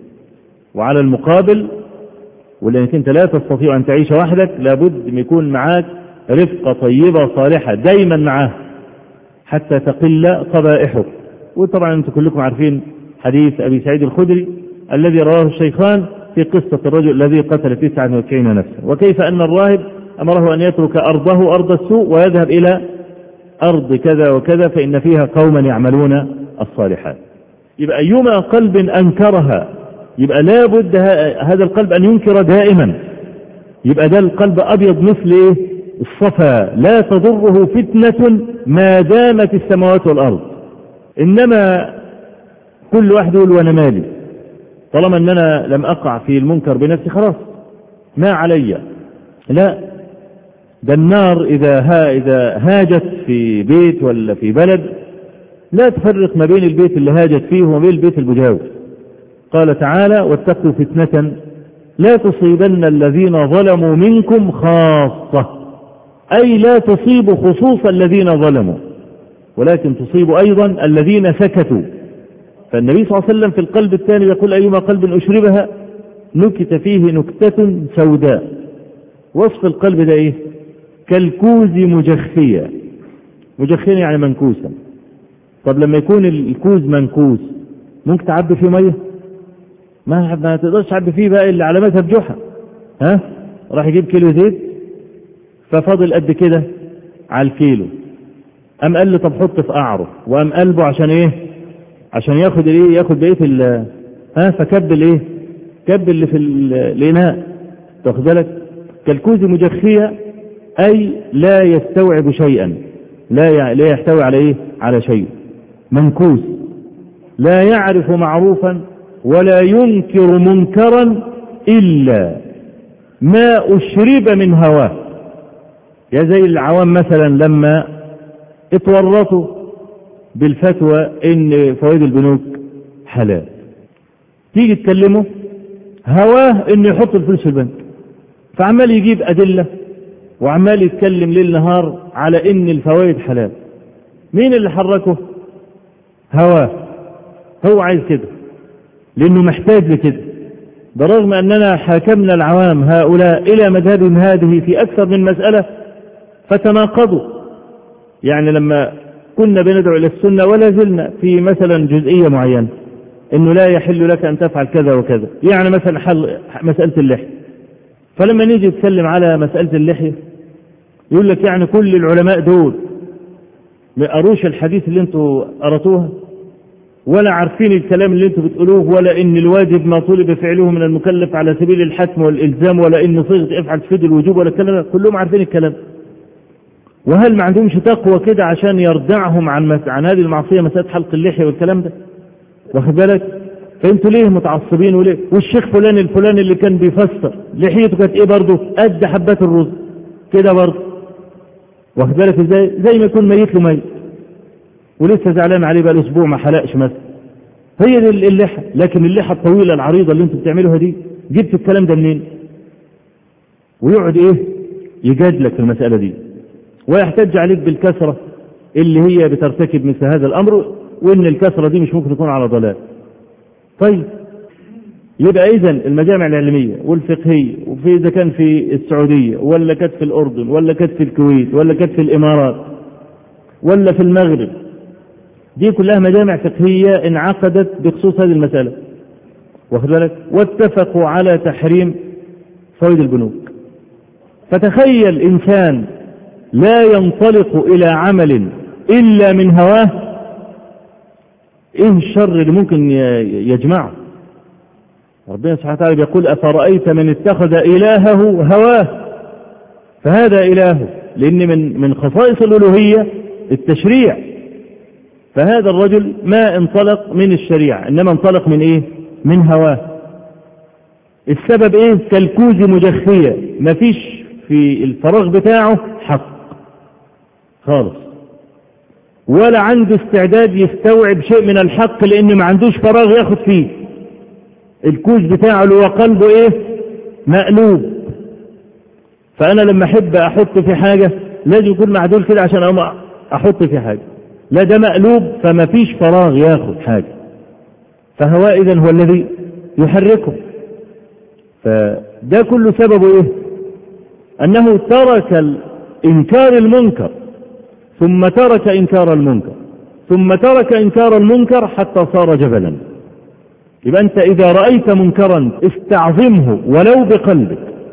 وعلى المقابل، ولأنك أنت لا تستطيع أن تعيش وحدك، لابد أن يكون معاك رفقة طيبة صالحة دايما معاه حتى تقل قبائحك. وطبعا أنتم كلكم عارفين حديث أبي سعيد الخدري الذي رواه الشيخان في قصة الرجل الذي قتل 99 نفسا، وكيف أن الراهب أمره أن يترك أرضه أرض السوء ويذهب إلى أرض كذا وكذا فإن فيها قوما يعملون الصالحات. يبقى أيما قلب أنكرها يبقى لا بد هذا القلب أن ينكر دائما. يبقى ده القلب أبيض مثل الصفا لا تضره فتنة ما دامت السماوات والأرض. إنما كل واحد يقول وأنا مالي، طالما أن أنا لم أقع في المنكر بنفسي خلاص ما علي. لا، ده النار إذا هاجت في بيت ولا في بلد لا تفرق ما بين البيت اللي هاجت فيه وما بين البيت المجاور. قال تعالى واتقوا فتنة لا تصيبن الذين ظلموا منكم خاصة، أي لا تصيب خصوص الذين ظلموا ولكن تصيب أيضا الذين سكتوا. فالنبي صلى الله عليه وسلم في القلب الثاني يقول أيما قلب أشربها نكت فيه نكتة سوداء. وصف القلب ده إيه؟ كالكوز مجخية. مجخية يعني منكوسا. طب لما يكون الكوز منكوس ممكن تعبي فيه مية؟ ما تقدرش تعبي فيه بقى اللي على مذهب جحا. راح يجيب كيلو زيت ففاضل قد كده على الكيلو، قام قال له طب حط في قعره، وقام قلبه عشان ايه؟ عشان ياخد الايه؟ ياخد بقيه فكب الايه؟ كب اللي في الاناء. تاخد بالك؟ كالكوز مجخية، اي لا يستوعب شيئا، لا يحتوي على ايه؟ على شيء. منكوس لا يعرف معروفا ولا ينكر منكرا إلا ما أشرب من هواه. يا زي العوام مثلا لما اتورطوا بالفتوى إن فوائد البنوك حلال، تيجي تكلمه هواه إنه يحط الفلوس في البنك، فعمال يجيب أدلة وعمال يتكلم ليل نهار على إن الفوائد حلال. مين اللي حركه؟ هواه. هو عايز كده لأنه محتاج لكده، برغم أننا حاكمنا العوام هؤلاء إلى مذهبهم هذه في أكثر من مسألة فتناقضوا. يعني لما كنا بندعو إلى السنة ولا زلنا في مثلا جزئية معينة إنه لا يحل لك أن تفعل كذا وكذا، يعني مثلا حل مسألة اللحية، فلما نيجي نتكلم على مسألة اللحية يقول لك يعني كل العلماء دول ما قروش الحديث اللي انتوا قرأتوها ولا عارفين الكلام اللي انتوا بتقولوه، ولا ان الواجب ما طلب فعله من المكلف على سبيل الحتم والالزام، ولا ان صيغه افعل تفيد الوجوب، ولا الكلام. كلهم عارفين الكلام. وهل ما عندهمش تقوى كده عشان يردعهم عن هذه المعصيه، مساله حلق اللحيه والكلام ده؟ واخد بالك؟ فانتوا ليه متعصبين وليه؟ والشيخ فلان الفلاني اللي كان بيفسر لحيته كانت ايه برضه؟ قد حبات الرز كده برضه. واخد بالك ازاي؟ زي ما يكون ميت له ميت ولسه زعلان عليه بقى الاسبوع ما حلقش مثلا. هي دي اللحى. لكن اللحى الطويله العريضه اللي انتوا بتعملوها دي جبت الكلام ده منين؟ ويقعد ايه؟ يجادلك في المساله دي ويحتج عليك بالكثره اللي هي بترتكب مثل هذا الامر، وان الكثره دي مش ممكن تكون على ضلال. طيب يبقى اذا المجامع العلميه والفقهيه، وفي اذا كان في السعوديه ولا كانت في الاردن ولا كانت في الكويت ولا كانت في الامارات ولا في المغرب، دي كلها مجامع فقهيه انعقدت بخصوص هذه المساله، واخد بالك؟ واتفقوا على تحريم فوائد البنوك. فتخيل انسان لا ينطلق الى عمل الا من هواه، ايه الشر اللي ممكن يجمعه؟ ربنا سبحانه وتعالى بيقول أفرأيت من اتخذ إلهه هواه فهذا إلهه، لأن من خصائص الألوهية التشريع. فهذا الرجل ما انطلق من الشريعة، إنما انطلق من إيه؟ من هواه. السبب إيه؟ كالكوز مجخية، ما فيش في الفراغ بتاعه حق خالص، ولا عنده استعداد يستوعب شيء من الحق، لأنه ما عندوش فراغ ياخد فيه. الكوز بتاعه اللي هو قلبه إيه؟ مقلوب. فأنا لما أحب أحط في حاجة لازم يكون معدول كده عشان أحط في حاجة، لا ده مقلوب، فما فيش فراغ ياخد حاجة. فهو إذن هو الذي يحركه. فده كل سببه إيه؟ أنه ترك إنكار المنكر، ثم ترك إنكار المنكر، ثم ترك إنكار المنكر حتى صار جبلا. يبقى أنت إذا رأيت منكرا استعظمه ولو بقلبك،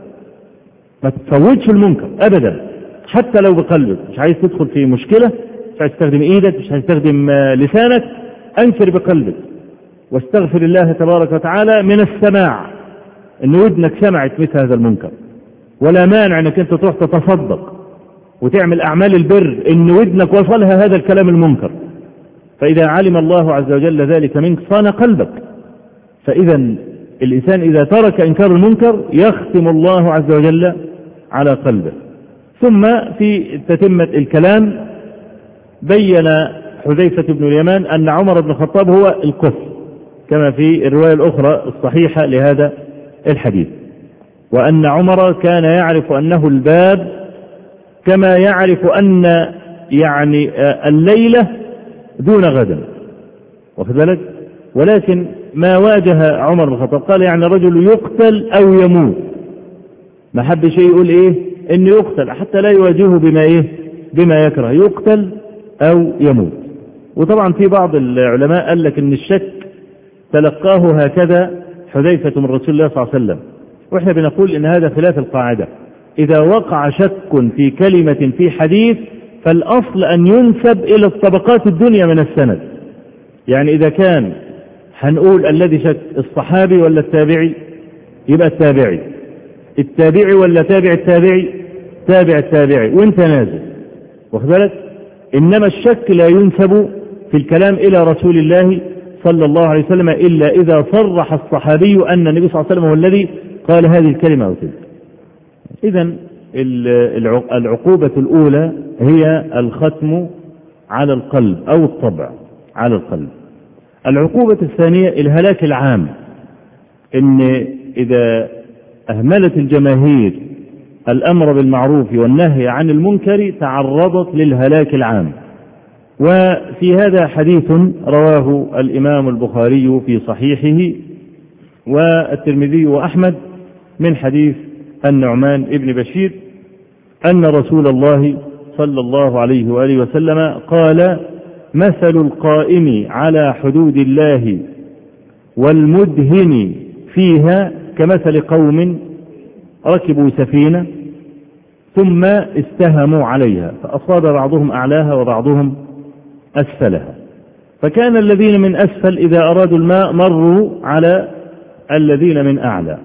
ما تفوتش المنكر أبدا حتى لو بقلبك. مش عايز تدخل في مشكلة، مش عايز تستخدم إيدك، مش عايز تستخدم لسانك، أنكر بقلبك واستغفر الله تبارك وتعالى من السماع، إن ودنك سمعت مثل هذا المنكر. ولا مانع أنك أنت تروح تتصدق وتعمل أعمال البر إن ودنك وصلها هذا الكلام المنكر، فإذا علم الله عز وجل ذلك منك صان قلبك. فإذا الإنسان إذا ترك إنكار المنكر يختم الله عز وجل على قلبه. ثم في تتمة الكلام بين حذيفة بن اليمان أن عمر بن الخطاب هو الكفر، كما في الرواية الأخرى الصحيحة لهذا الحديث، وأن عمر كان يعرف أنه الباب كما يعرف أن يعني الليلة دون غد، واخد بالك؟ ولكن ما واجه عمر بن الخطاب قال يعني رجل يقتل أو يموت، ما حب شيء يقول إيه إنه يقتل حتى لا يواجهه بما إيه بما يكره، يقتل أو يموت. وطبعا في بعض العلماء قال لك إن الشك تلقاه هكذا حذيفة من رسول الله صلى الله عليه وسلم، وإحنا بنقول إن هذا خلاف القاعدة. إذا وقع شك في كلمة في حديث فالأصل أن ينسب إلى الطبقات الدنيا من السند. يعني إذا كان هنقول الذي شك الصحابي ولا التابعي، يبقى التابعي، التابعي ولا تابع التابعي، تابع التابعي، وانت نازل، واخد بالك؟ إنما الشك لا ينسب في الكلام إلى رسول الله صلى الله عليه وسلم إلا إذا صرح الصحابي أن النبي صلى الله عليه وسلم هو الذي قال هذه الكلمة أو تلك. إذن العقوبة الأولى هي الختم على القلب أو الطبع على القلب. العقوبة الثانية الهلاك العام، إن إذا أهملت الجماهير الأمر بالمعروف والنهي عن المنكر تعرضت للهلاك العام. وفي هذا حديث رواه الإمام البخاري في صحيحه والترمذي وأحمد من حديث النعمان ابن بشير أن رسول الله صلى الله عليه وآله وسلم قال: مثل القائم على حدود الله والمدهن فيها كمثل قوم ركبوا سفينة ثم استهموا عليها فأصاب بعضهم أعلاها وبعضهم أسفلها، فكان الذين من أسفل إذا أرادوا الماء مروا على الذين من أعلى،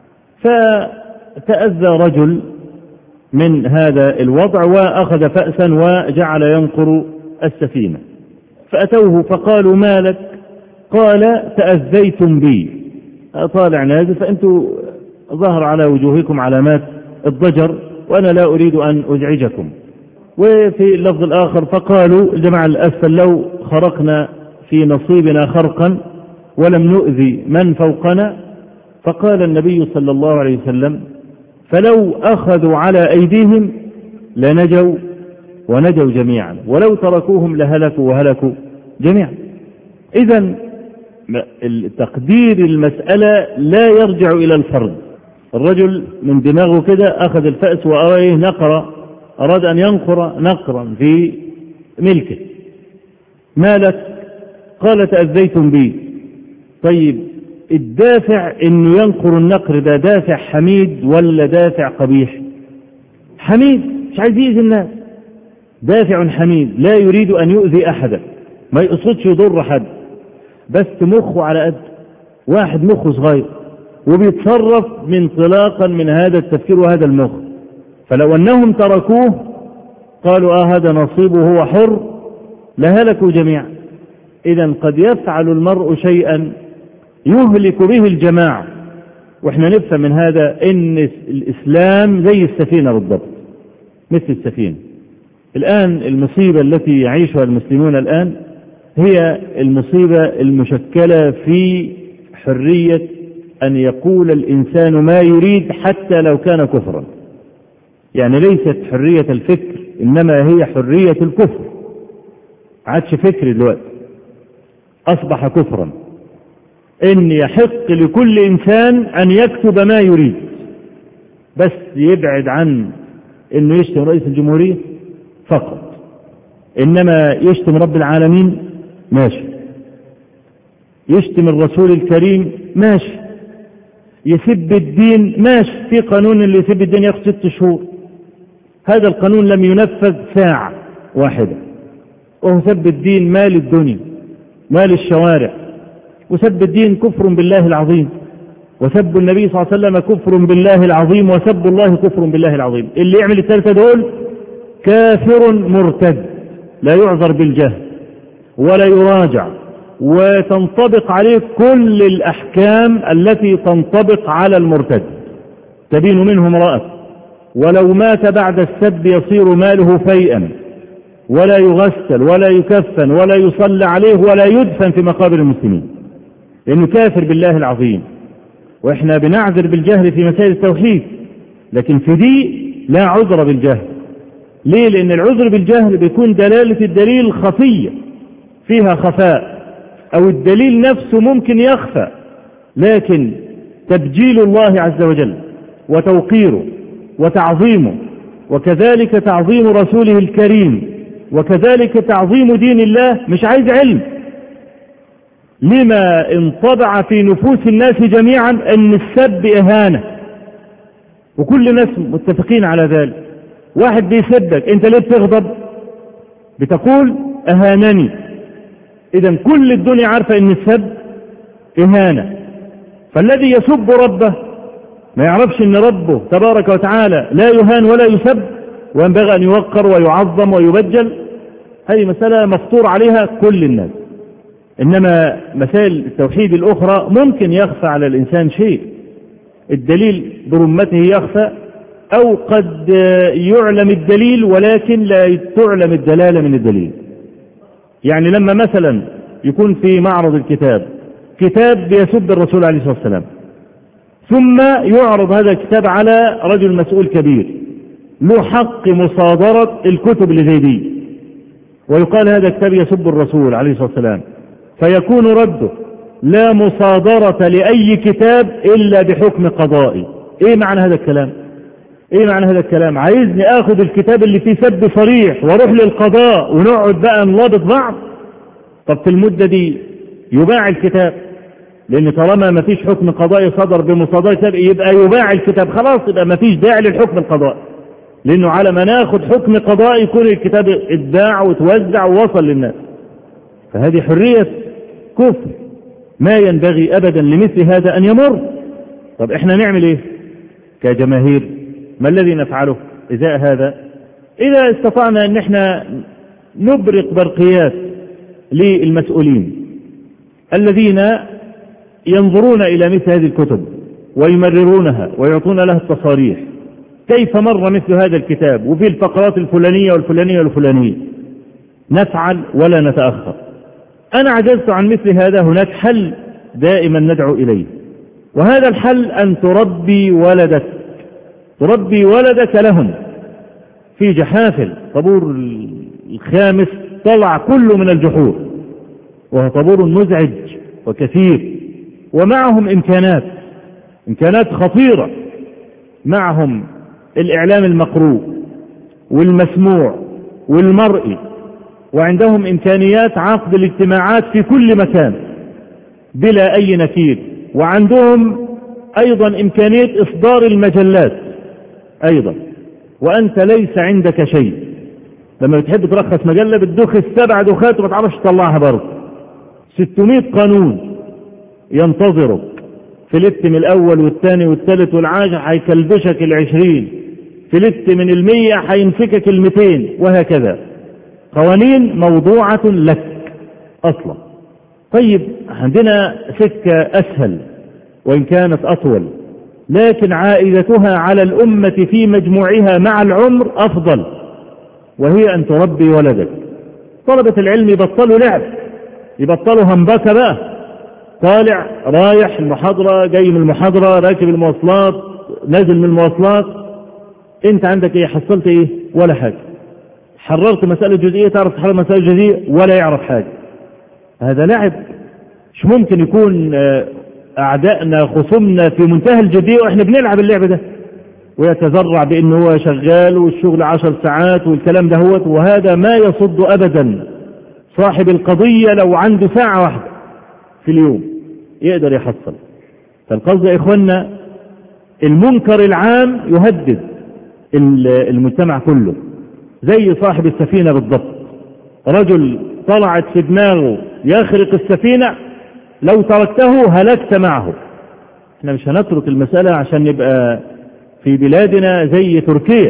فتأذى رجل من هذا الوضع وأخذ فأسا وجعل ينقر السفينة، فأتوه فقالوا: ما لك؟ قال: تأذيتم بي، طالع نازل فأنتم ظهر على وجوهكم علامات الضجر وأنا لا أريد أن أزعجكم. وفي اللفظ الآخر فقالوا الجماعة الأسفل: لو خرقنا في نصيبنا خرقا ولم نؤذي من فوقنا. فقال النبي صلى الله عليه وسلم: فلو أخذوا على أيديهم لنجوا ونجوا جميعا، ولو تركوهم لهلكوا وهلكوا جميعا. إذن تقدير المسألة لا يرجع إلى الفرد. الرجل من دماغه كده أخذ الفأس وأراه نقر، أراد أن ينقر نقرا في ملكه. ما لك؟ قال: تأذيتم بي. طيب الدافع إنه ينقر النقر ده دافع حميد ولا دافع قبيح؟ حميد، مش عايز يؤذي الناس، دافع حميد لا يريد أن يؤذي أحدا، ما يقصدش يضر حد، بس مخه على قد واحد مخه صغير وبيتصرف انطلاقا من هذا التفكير وهذا المخ. فلو أنهم تركوه قالوا هذا نصيبه هو حر لهلكوا جميعا. إذا قد يفعل المرء شيئا يهلك به الجماعة، وإحنا نفهم من هذا إن الإسلام زي السفينة بالضبط، مثل السفينة. الآن المصيبة التي يعيشها المسلمون الآن هي المصيبة المشكلة في حرية أن يقول الإنسان ما يريد حتى لو كان كفرا. يعني ليست حرية الفكر، إنما هي حرية الكفر. عادش فكر دلوقتي، أصبح كفرا. إن يحق لكل إنسان أن يكتب ما يريد، بس يبعد عن إنه يشتم رئيس الجمهورية فقط، إنما يشتم رب العالمين ماشي، يشتم الرسول الكريم ماشي، يسب الدين ماشي. في قانون اللي يسب الدين ياخد 6 شهور، هذا القانون لم ينفذ ساعة واحدة، وهو سب الدين مال الدنيا مال الشوارع. وسب الدين كفر بالله العظيم، وسب النبي صلى الله عليه وسلم كفر بالله العظيم، وسب الله كفر بالله العظيم. اللي يعمل الثلاثة دول كافر مرتد، لا يعذر بالجهل ولا يراجع، وتنطبق عليه كل الأحكام التي تنطبق على المرتد. تبين منه امرأة، ولو مات بعد السب يصير ماله فيئا، ولا يغسل ولا يكفن ولا يصلى عليه ولا يدفن في مقابر المسلمين، لأنه كافر بالله العظيم. وإحنا بنعذر بالجهل في مسائل التوحيد، لكن في دي لا عذر بالجهل. ليه؟ لأن العذر بالجهل بيكون دلالة الدليل خفية فيها خفاء، أو الدليل نفسه ممكن يخفى، لكن تبجيل الله عز وجل وتوقيره وتعظيمه، وكذلك تعظيم رسوله الكريم، وكذلك تعظيم دين الله مش عايز علم. لما انطبع في نفوس الناس جميعا أن السب إهانة، وكل الناس متفقين على ذلك. واحد بيسبك، أنت ليه بتغضب؟ بتقول أهانني. إذا كل الدنيا عارفة أن السب إهانة. فالذي يسب ربه ما يعرفش أن ربه تبارك وتعالى لا يهان ولا يسب، وينبغي أن يوقر ويعظم ويبجل. هذه مسألة مفطور عليها كل الناس. إنما مسائل التوحيد الأخرى ممكن يخفى على الإنسان شيء، الدليل برمته يخفى، أو قد يعلم الدليل ولكن لا تعلم الدلالة من الدليل. يعني لما مثلا يكون في معرض الكتاب كتاب بيسب الرسول عليه الصلاة والسلام، ثم يعرض هذا الكتاب على رجل مسؤول كبير له حق مصادرة الكتب اللي زي دي، ويقال هذا الكتاب يسب الرسول عليه الصلاة والسلام، فيكون رده لا مصادرة لأي كتاب إلا بحكم قضائي. إيه معنى هذا الكلام؟ إيه معنى هذا الكلام؟ عايزني آخذ الكتاب اللي فيه سب صريح واروح للقضاء ونقعد بقى نلابط بعض؟ طب في المدة دي يباع الكتاب، لأن طالما ما فيش حكم قضائي صدر بمصادرة كتاب يبقى يباع الكتاب، خلاص يبقى ما فيش داعي للحكم القضائي، لأنه على ما ناخد حكم قضائي يكون الكتاب اتباع وتوزع ووصل للناس. فهذه حرية كفر، ما ينبغي أبدا لمثل هذا أن يمر. طب إحنا نعمل إيه كجماهير؟ ما الذي نفعله إزاء هذا؟ إذا استطعنا أن احنا نبرق برقيات للمسؤولين الذين ينظرون إلى مثل هذه الكتب ويمررونها ويعطون لها التصاريح، كيف مر مثل هذا الكتاب وفي الفقرات الفلانية والفلانية والفلانية، نفعل ولا نتأخر. أنا عجزت عن مثل هذا، هناك حل دائما ندعو إليه، وهذا الحل أن تربي ولدك لهم في جحافل. طابور الخامس طلع كله من الجحور، وهو طابور مزعج وكثير، ومعهم إمكانات خطيرة، معهم الإعلام المقروء والمسموع والمرئي، وعندهم إمكانيات عقد الاجتماعات في كل مكان بلا أي نكير، وعندهم أيضا إمكانية إصدار المجلات أيضا، وأنت ليس عندك شيء. لما بتحب ترخص مجلة بتدخ 7 دخات وما تعرفش تطلعها برضه. 600 قانون ينتظرك في فلت من الأول والثاني والثالث والعاشر هيكلبشك 20، فلت من 100 هيمسكك 200، وهكذا. قوانين موضوعة لك أصلا. طيب عندنا سكة أسهل وإن كانت أطول، لكن عائدتها على الأمة في مجموعها مع العمر أفضل، وهي أن تربي ولدك. طلبة العلم يبطلوا لعب، يبطلوا همبكة بقى، طالع رايح المحاضرة، جاي من المحاضرة، راكب المواصلات، نازل من المواصلات. انت عندك ايه؟ حصلت ايه؟ ولا حاجة. حررت مسألة جزئية، تعرف تحرر مسألة جزئية ولا يعرف حاجة. هذا لعب. مش ممكن يكون أعدائنا خصومنا في منتهى الجدية وإحنا بنلعب اللعب ده، ويتذرع بأنه هو شغال والشغل 10 ساعات والكلام ده هو، وهذا ما يصد أبدا صاحب القضية. لو عنده ساعة واحدة في اليوم يقدر يحصل. فالقصد يا إخوانا المنكر العام يهدد المجتمع كله، زي صاحب السفينة بالضبط. رجل طلعت في دماغه يخرق السفينة، لو تركته هلكت معه. احنا مش هنترك المسألة عشان يبقى في بلادنا زي تركيا،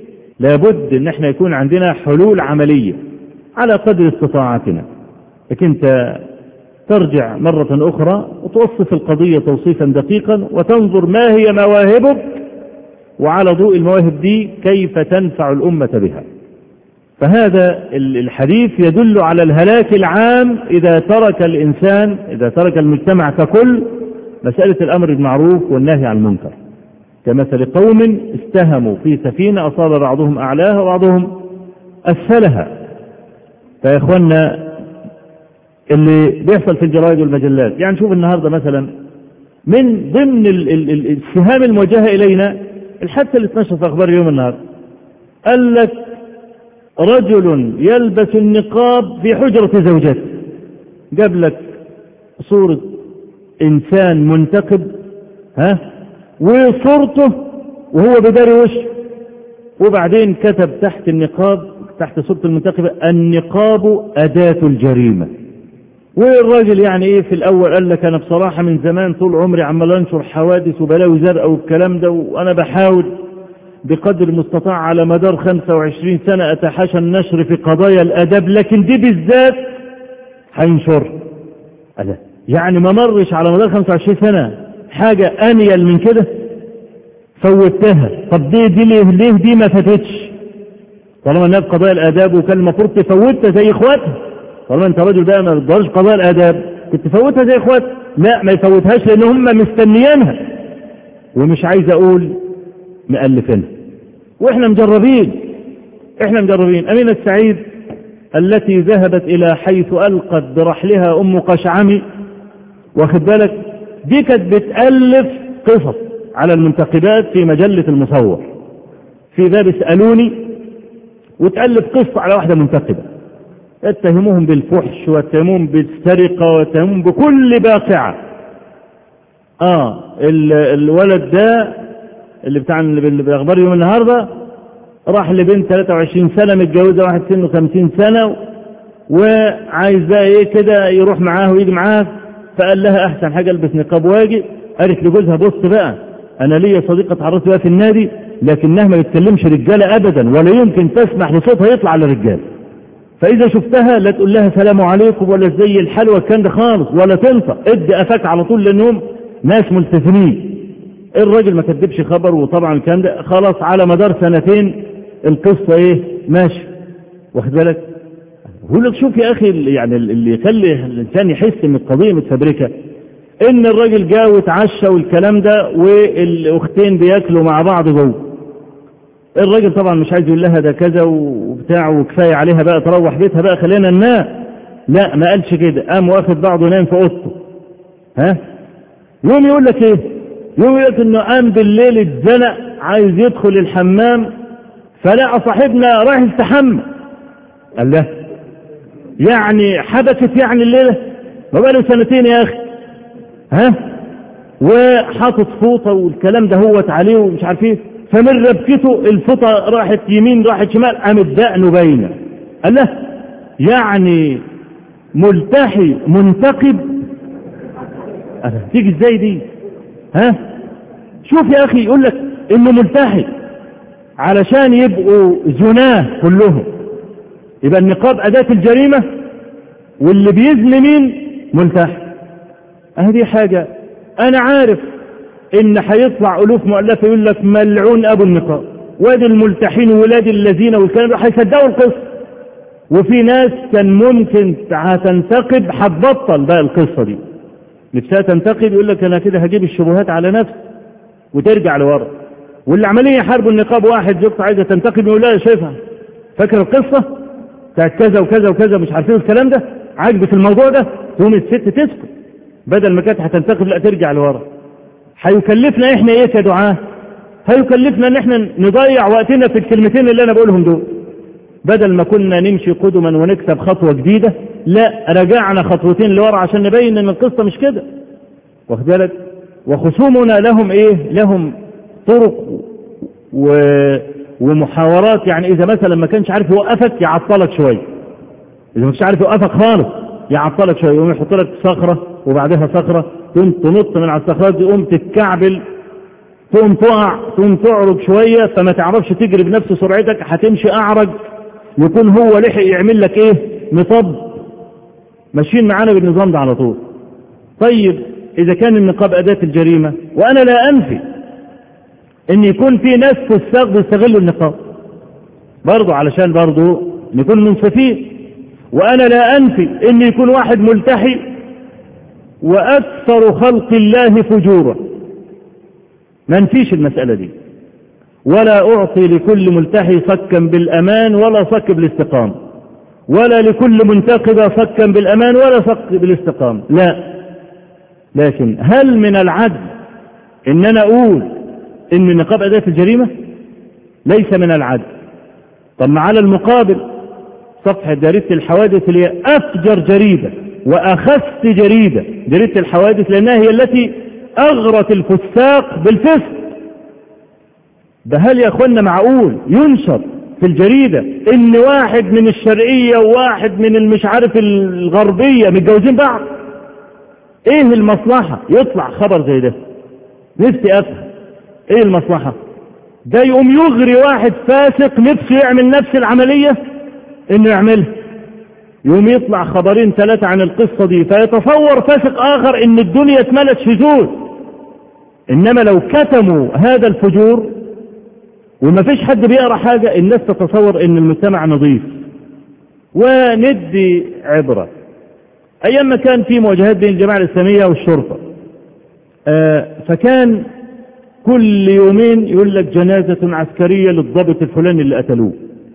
لابد ان احنا يكون عندنا حلول عملية على قدر استطاعتنا. لكن انت ترجع مرة اخرى وتوصف القضية توصيفا دقيقا، وتنظر ما هي مواهبك، وعلى ضوء المواهب دي كيف تنفع الأمة بها. فهذا الحديث يدل على الهلاك العام إذا ترك الإنسان، إذا ترك المجتمع ككل مسألة الأمر بالمعروف والنهي عن المنكر، كمثل قوم استهموا في سفينة أصاب بعضهم أعلاها وبعضهم أسفلها. فيا إخوانا اللي بيحصل في الجرائد والمجلات، يعني شوف النهاردة مثلا من ضمن السهام الموجهة إلينا الحادثة اللي اتنشر في أخبار اليوم النهاردة، قال لك رجل يلبس النقاب في حجرة زوجته. جاب لك صورة إنسان منتقب وصورته وهو بداري وشه، وبعدين كتب تحت النقاب، تحت صورة المنتقب: النقاب أداة الجريمة. والراجل يعني ايه في الأول قال لك أنا بصراحة من زمان طول عمري عمال أنشر حوادث وبلاوي زرقاء والكلام ده، وأنا بحاول بقدر المستطاع على مدار 25 سنة أتحاشى النشر في قضايا الأدب، لكن دي بالذات هينشر. يعني ما مرش على مدار 25 سنة حاجة أنيل من كده فوتها. طب دي ليه دي ما فاتتش؟ طالما انها في قضايا الآداب وكان المفروض تفوتها زي إخواتها. طالما أنت راجل بقى ما بتدورش قضايا الآداب كنت تفوتها زي إخواتها. لا، ما يفوتهاش لأن هم مستنيينها، ومش عايز أقول مؤلفينها، واحنا مجربين. أمينة السعيد التي ذهبت إلى حيث ألقت برحلها أم قشعمي، واخد بالك، دي كانت بتألف قصص على المنتقبات في مجلة المصور في باب اسألوني، وتألف قصة على واحدة منتقبة اتهموهم بالفحش واتهموهم بالسرقة واتهموهم بكل باقعة. الولد ده اللي بتاع الأخبار يوم النهاردة راح لبنت 23 سنة متجوزة واحد سنه 50 سنة، وعايز بقى ايه كده يروح معاه ويجي معاه، فقال لها احسن حاجة البس نقاب واجي. قالت لجوزها بص بقى انا ليا صديقة اتعرفت بقى في النادي لكنها ما بتكلمش رجالة ابدا، ولا يمكن تسمح لصوتها يطلع على الرجال، فاذا شفتها لا تقول لها سلام عليكم ولا زي الحلوة الكلام ده خالص، ولا تنطق، ادي قفاك على طول لانهم ناس ملتزمين. الراجل ما كدبش خبر، وطبعا الكلام ده خلاص على مدار 2 سنين القصة ايه ماشي، واخد بالك. هو لك شوف يا اخي، يعني اللي يخلي الانسان يحس ان القضية متفبركة ان الراجل جاء واتعشى والكلام ده والاختين بياكلوا مع بعض جوه. الراجل طبعا مش عايز يقول لها ده كذا وبتاع وكفايه عليها بقى تروح بيتها بقى خلينا ننام، لا ما قالش كده، قام واخد بعضه نام في اوضته. يوم يقول لك ايه؟ يوم يقول لك انه قام بالليل اتزنق عايز يدخل الحمام فلقى صاحبنا رايح يستحمى. قال له يعني حبكت يعني الليله؟ ما بقى له 2 سنين يا اخي. وحاطط فوطه والكلام ده هوت عليه ومش عارف ايه، فمن ربكته الفوطه راحت يمين راحت شمال، قامت دقنه باينه. قال له يعني ملتحي منتقب؟ تيجي ازاي دي؟ شوف يا أخي، يقول لك إنه ملتحي علشان يبقوا زناه كلهم، يبقى النقاب أداة الجريمة، واللي بيزن مين؟ ملتحي. هذه حاجة أنا عارف إن هيطلع ألوف مؤلفة يقول لك ملعون أبو النقاب، وادي الملتحين ولاد الذين والكلام ده، هيصدقوا القصة. وفي ناس كان ممكن هتنتقب هتبطل بقى القصة دي، نفسها تنتقب، يقول لك أنا كده هجيب الشبهات على نفسي وترجع لورا. واللي عمالين يحاربوا النقاب، واحد زوجته عايزة تنتقب يقول لها شايفها، فاكر القصة بتاعت كذا وكذا وكذا، مش عارفين الكلام ده، عاجبك الموضوع ده، تقوم الست تسكت بدل ما كانت هتنتقب، لا ترجع لورا. هيكلفنا احنا ايه كدعاة؟ هيكلفنا ان احنا نضيع وقتنا في الكلمتين اللي انا بقولهم دول، بدل ما كنا نمشي قدما ونكسب خطوة جديدة، لا رجعنا خطوتين لورا عشان نبين ان القصة مش كده. واخد بالك؟ وخصومنا لهم ايه؟ لهم طرق ومحاورات. يعني اذا مثلا ما كانش عارف يوقفك يعطلك شوية، اذا ما كانش عارف يوقفك خالص يعطلك شوية، يقوم يحط لك صخرة وبعدها صخرة، تقوم تنط من على الصخرات دي، تقوم تتكعبل، تقوم تقع، تقوم تعرج شوية، فما تعرفش تجري بنفس سرعتك، هتمشي اعرج، يكون هو لحق يعمل لك ايه؟ مطب. ماشيين معانا بالنظام ده على طول. طيب اذا كان النقاب اداة الجريمة، وانا لا انفي ان يكون في ناس فساق بيستغلوا النقاب برضو علشان برضو نكون منصفين، وانا لا انفي ان يكون واحد ملتحي واكثر خلق الله فجورا، ما نفيش المسألة دي، ولا اعطي لكل ملتحي صكا بالامان ولا صك بالاستقامة، ولا لكل منتقبة صكا بالامان ولا صك بالاستقامة، لا. لكن هل من العدل ان انا اقول ان النقاب اداة الجريمة؟ ليس من العدل. طب على المقابل صفحة جريدة الحوادث اللي هي افجر جريدة واخس جريدة، جريدة الحوادث، لانها هي التي اغرت الفساق بالفسق. ده هل يا اخوانا معقول ينشر في الجريدة ان واحد من الشرقية وواحد من المش عارف الغربية متجوزين بعض؟ ايه المصلحة يطلع خبر زي ده؟ نفسي افهم ايه المصلحة. ده يقوم يغري واحد فاسق نفسه يعمل نفس العملية انه يعملها، يقوم يطلع خبرين ثلاثة عن القصة دي، فيتصور فاسق اخر ان الدنيا اتملت شذوذ. انما لو كتموا هذا الفجور وما فيش حد بيقرأ حاجة، الناس تتصور ان المجتمع نظيف. وندي عبرة، ايام ما كان في مواجهات بين الجماعة الاسلامية والشرطة، فكان كل يومين يقول لك جنازة عسكرية للضابط الفلاني اللي قتلوه.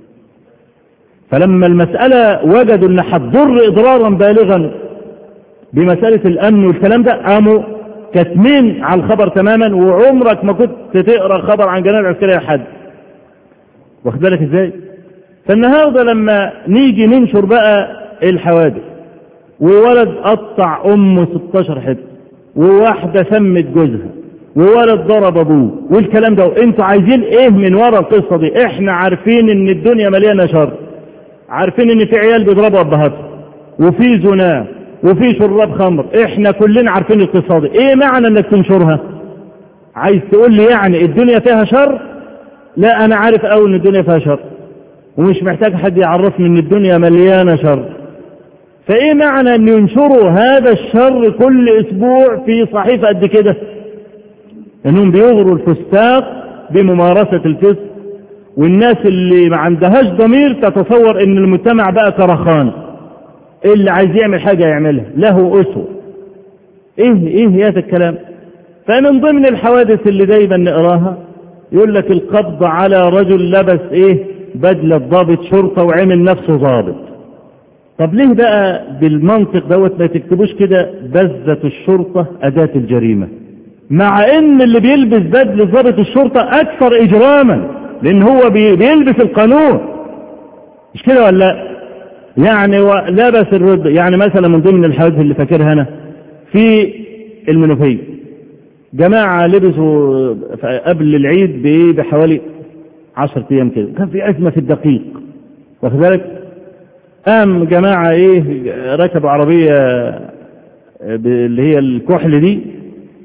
فلما المسألة وجدوا ان هتضر اضرارا بالغا بمسألة الامن والكلام ده، قاموا كاتمين على الخبر تماما، وعمرك ما كنت تقرأ خبر عن جنازة عسكرية حد. واخد بالك ازاي؟ فالنهارده لما نيجي ننشر بقى الحوادث، وولد قطع امه 16 حته، وواحدة سمت جوزها، وولد ضرب ابوه، والكلام ده، انتوا عايزين ايه من ورا القصة دي؟ احنا عارفين ان الدنيا مليانة شر، عارفين ان في عيال بيضربوا ابهاتهم، وفي زنا، وفي شراب خمر، احنا كلنا عارفين القصة دي. ايه معنى انك تنشرها؟ عايز تقول لي يعني الدنيا فيها شر؟ لا، انا عارف قوي ان الدنيا فيها شر، ومش محتاج حد يعرفني ان الدنيا مليانة شر. فايه معنى ان ينشروا هذا الشر كل اسبوع في صحيفة قد كده؟ انهم بيغروا الفساق بممارسة الفسق، والناس اللي ما عندهاش ضمير تتصور ان المجتمع بقى كرخان، اللي عايز يعمل حاجة يعملها، له اسوة. ايه هذا الكلام؟ فمن ضمن الحوادث اللي دايما نقراها يقول لك القبض على رجل لبس بدلة ضابط شرطة وعمل نفسه ضابط. طب ليه بقى بالمنطق دوت ما تكتبوش كده بزة الشرطة أداة الجريمة، مع ان اللي بيلبس بدلة ضابط الشرطة اكثر اجراما، لان هو بيلبس القانون، مش كده ولا؟ يعني لابس الرد. يعني مثلا من ضمن الحوادث اللي فاكرها انا في المنوفية، جماعة لبسوا قبل العيد بحوالي 10 ايام كده، كان في ازمة في الدقيق، واخد بالك؟ قام جماعة ركبوا عربية اللي هي الكحل دي،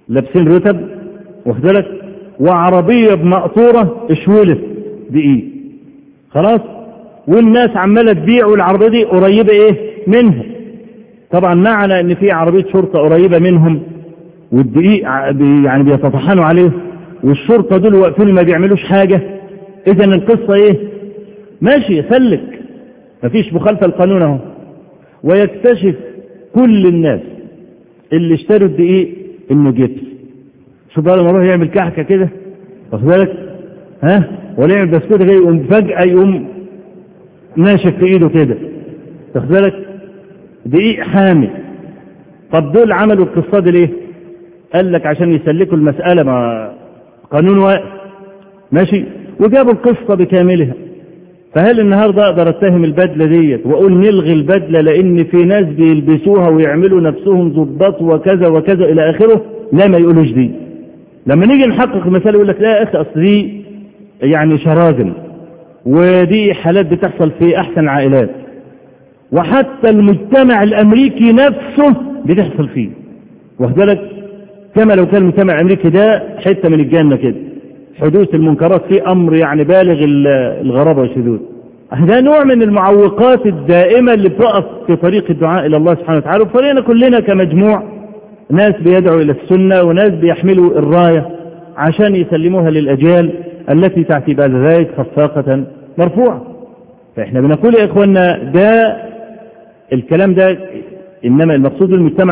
لابسين رتب واخدلك، وعربية بمقطورة اشولت دقيق خلاص، والناس عمالة تبيع والعربية دي قريبة ايه منها. طبعا معنى ان في عربية شرطة قريبة منهم والدقيق يعني بيتطحنوا عليه والشرطة دول واقفين ما بيعملوش حاجة، اذا القصة ايه؟ ماشي يسلك، مفيش مخالفة القانون اهو. ويكتشف كل الناس اللي اشتروا الدقيق انه جبس. شوف بقى لما يروح يعمل كحكة كده واخد بالك ولا يعمل بسكوت جاي يقوم فجأة يقوم ناشف في ايده كده واخد بالك، دقيق حامي. طب دول عملوا القصة دي ليه؟ قال لك عشان يسلكوا المسألة، ما قانون واقف ماشي، وجابوا القصة بكاملها. فهل النهاردة اقدر اتهم البدلة ديت واقول نلغي البدلة لان في ناس بيلبسوها ويعملوا نفسهم ضباط وكذا وكذا الى اخره؟ لا، ما يقولوش دي. لما نيجي نحقق المسألة يقول لك لا يا اخي اصل دي يعني شراذم، ودي حالات بتحصل في احسن العائلات، وحتى المجتمع الامريكي نفسه بتحصل فيه واخد بالك، كما لو كان المجتمع الامريكي ده حته من الجنه كده. حدوث المنكرات فيه امر يعني بالغ الغرابه والشذوذ. ده نوع من المعوقات الدائمه اللي بتقف في طريق الدعاء الى الله سبحانه وتعالى، وفريقنا كلنا كمجموع ناس بيدعوا الى السنه وناس بيحملوا الرايه عشان يسلموها للاجيال التي تاتي بعد ذلك خفاقه مرفوعه. فاحنا بنقول يا اخوانا ده الكلام ده انما المقصود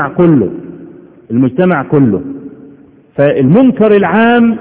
المجتمع كله. فالمنكر العام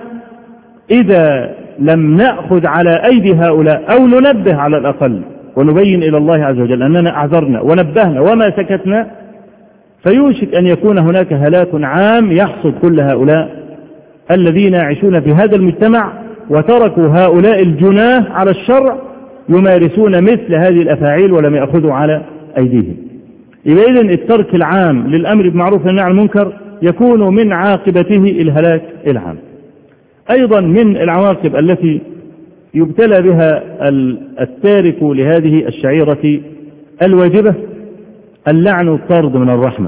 اذا لم نأخذ على ايدي هؤلاء او ننبه على الاقل ونبين الى الله عز وجل اننا اعذرنا ونبهنا وما سكتنا، فيوشك ان يكون هناك هلاك عام يحصد كل هؤلاء الذين يعيشون في هذا المجتمع وتركوا هؤلاء الجناه على الشرع يمارسون مثل هذه الافاعيل ولم يأخذوا على ايديهم. يبقى إذن الترك العام للأمر بالمعروف والنهي عن المنكر يكون من عاقبته الهلاك العام. أيضا من العواقب التي يبتلى بها التارك لهذه الشعيرة الواجبة اللعن والطرد من الرحمة،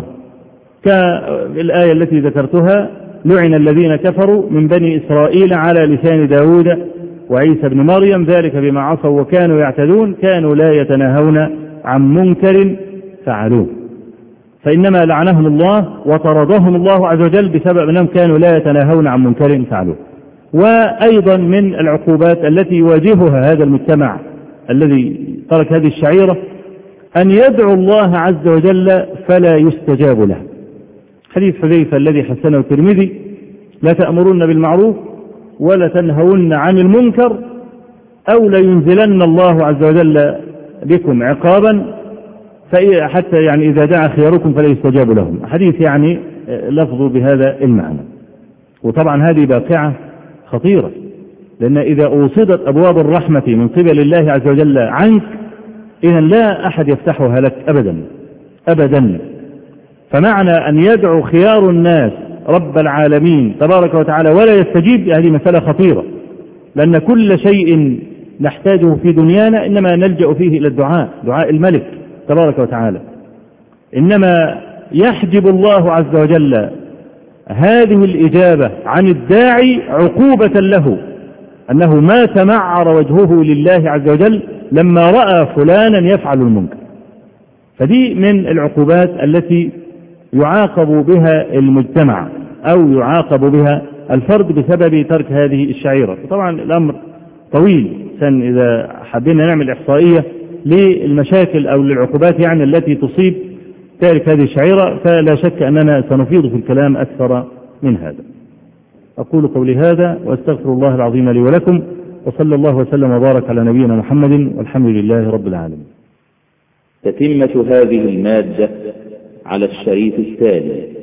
كالآية التي ذكرتها: لعن الذين كفروا من بني إسرائيل على لسان داود وعيسى بن مريم ذلك بما عصوا وكانوا يعتدون كانوا لا يتناهون عن منكر فعلوه. فإنما لعنهم الله وطردهم الله عز وجل بسبب أنهم كانوا لا يتناهون عن منكر فعلوه. وأيضا من العقوبات التي يواجهها هذا المجتمع الذي ترك هذه الشعيرة أن يدعو الله عز وجل فلا يستجاب له. حديث حذيفة الذي حسنه الترمذي: لا تأمرون بالمعروف ولا تنهون عن المنكر أو لينزلن الله عز وجل بكم عقابا حتى يعني إذا دعا خياركم فلا يستجاب لهم. حديث يعني لفظه بهذا المعنى. وطبعا هذه باقعة خطيرة، لأن إذا أوصدت أبواب الرحمة من قبل الله عز وجل عنك إذا لا أحد يفتحها لك أبدا أبدا. فمعنى أن يدعو خيار الناس رب العالمين تبارك وتعالى ولا يستجيب، هذه مسألة خطيرة، لأن كل شيء نحتاجه في دنيانا إنما نلجأ فيه إلى الدعاء، دعاء الملك تبارك وتعالى. إنما يحجب الله عز وجل هذه الإجابة عن الداعي عقوبة له أنه ما تمعر وجهه لله عز وجل لما رأى فلانا يفعل المنكر. فدي من العقوبات التي يعاقب بها المجتمع أو يعاقب بها الفرد بسبب ترك هذه الشعيرة. طبعا الأمر طويل، إذا حبينا نعمل إحصائية للمشاكل أو للعقوبات يعني التي تصيب تارك هذه الشعيرة فلا شك أننا سنفيض في الكلام أكثر من هذا. أقول قولي هذا وأستغفر الله العظيم لي ولكم، وصلى الله وسلم وبارك على نبينا محمد والحمد لله رب العالمين. تتمة هذه المادة على الشريط التالي.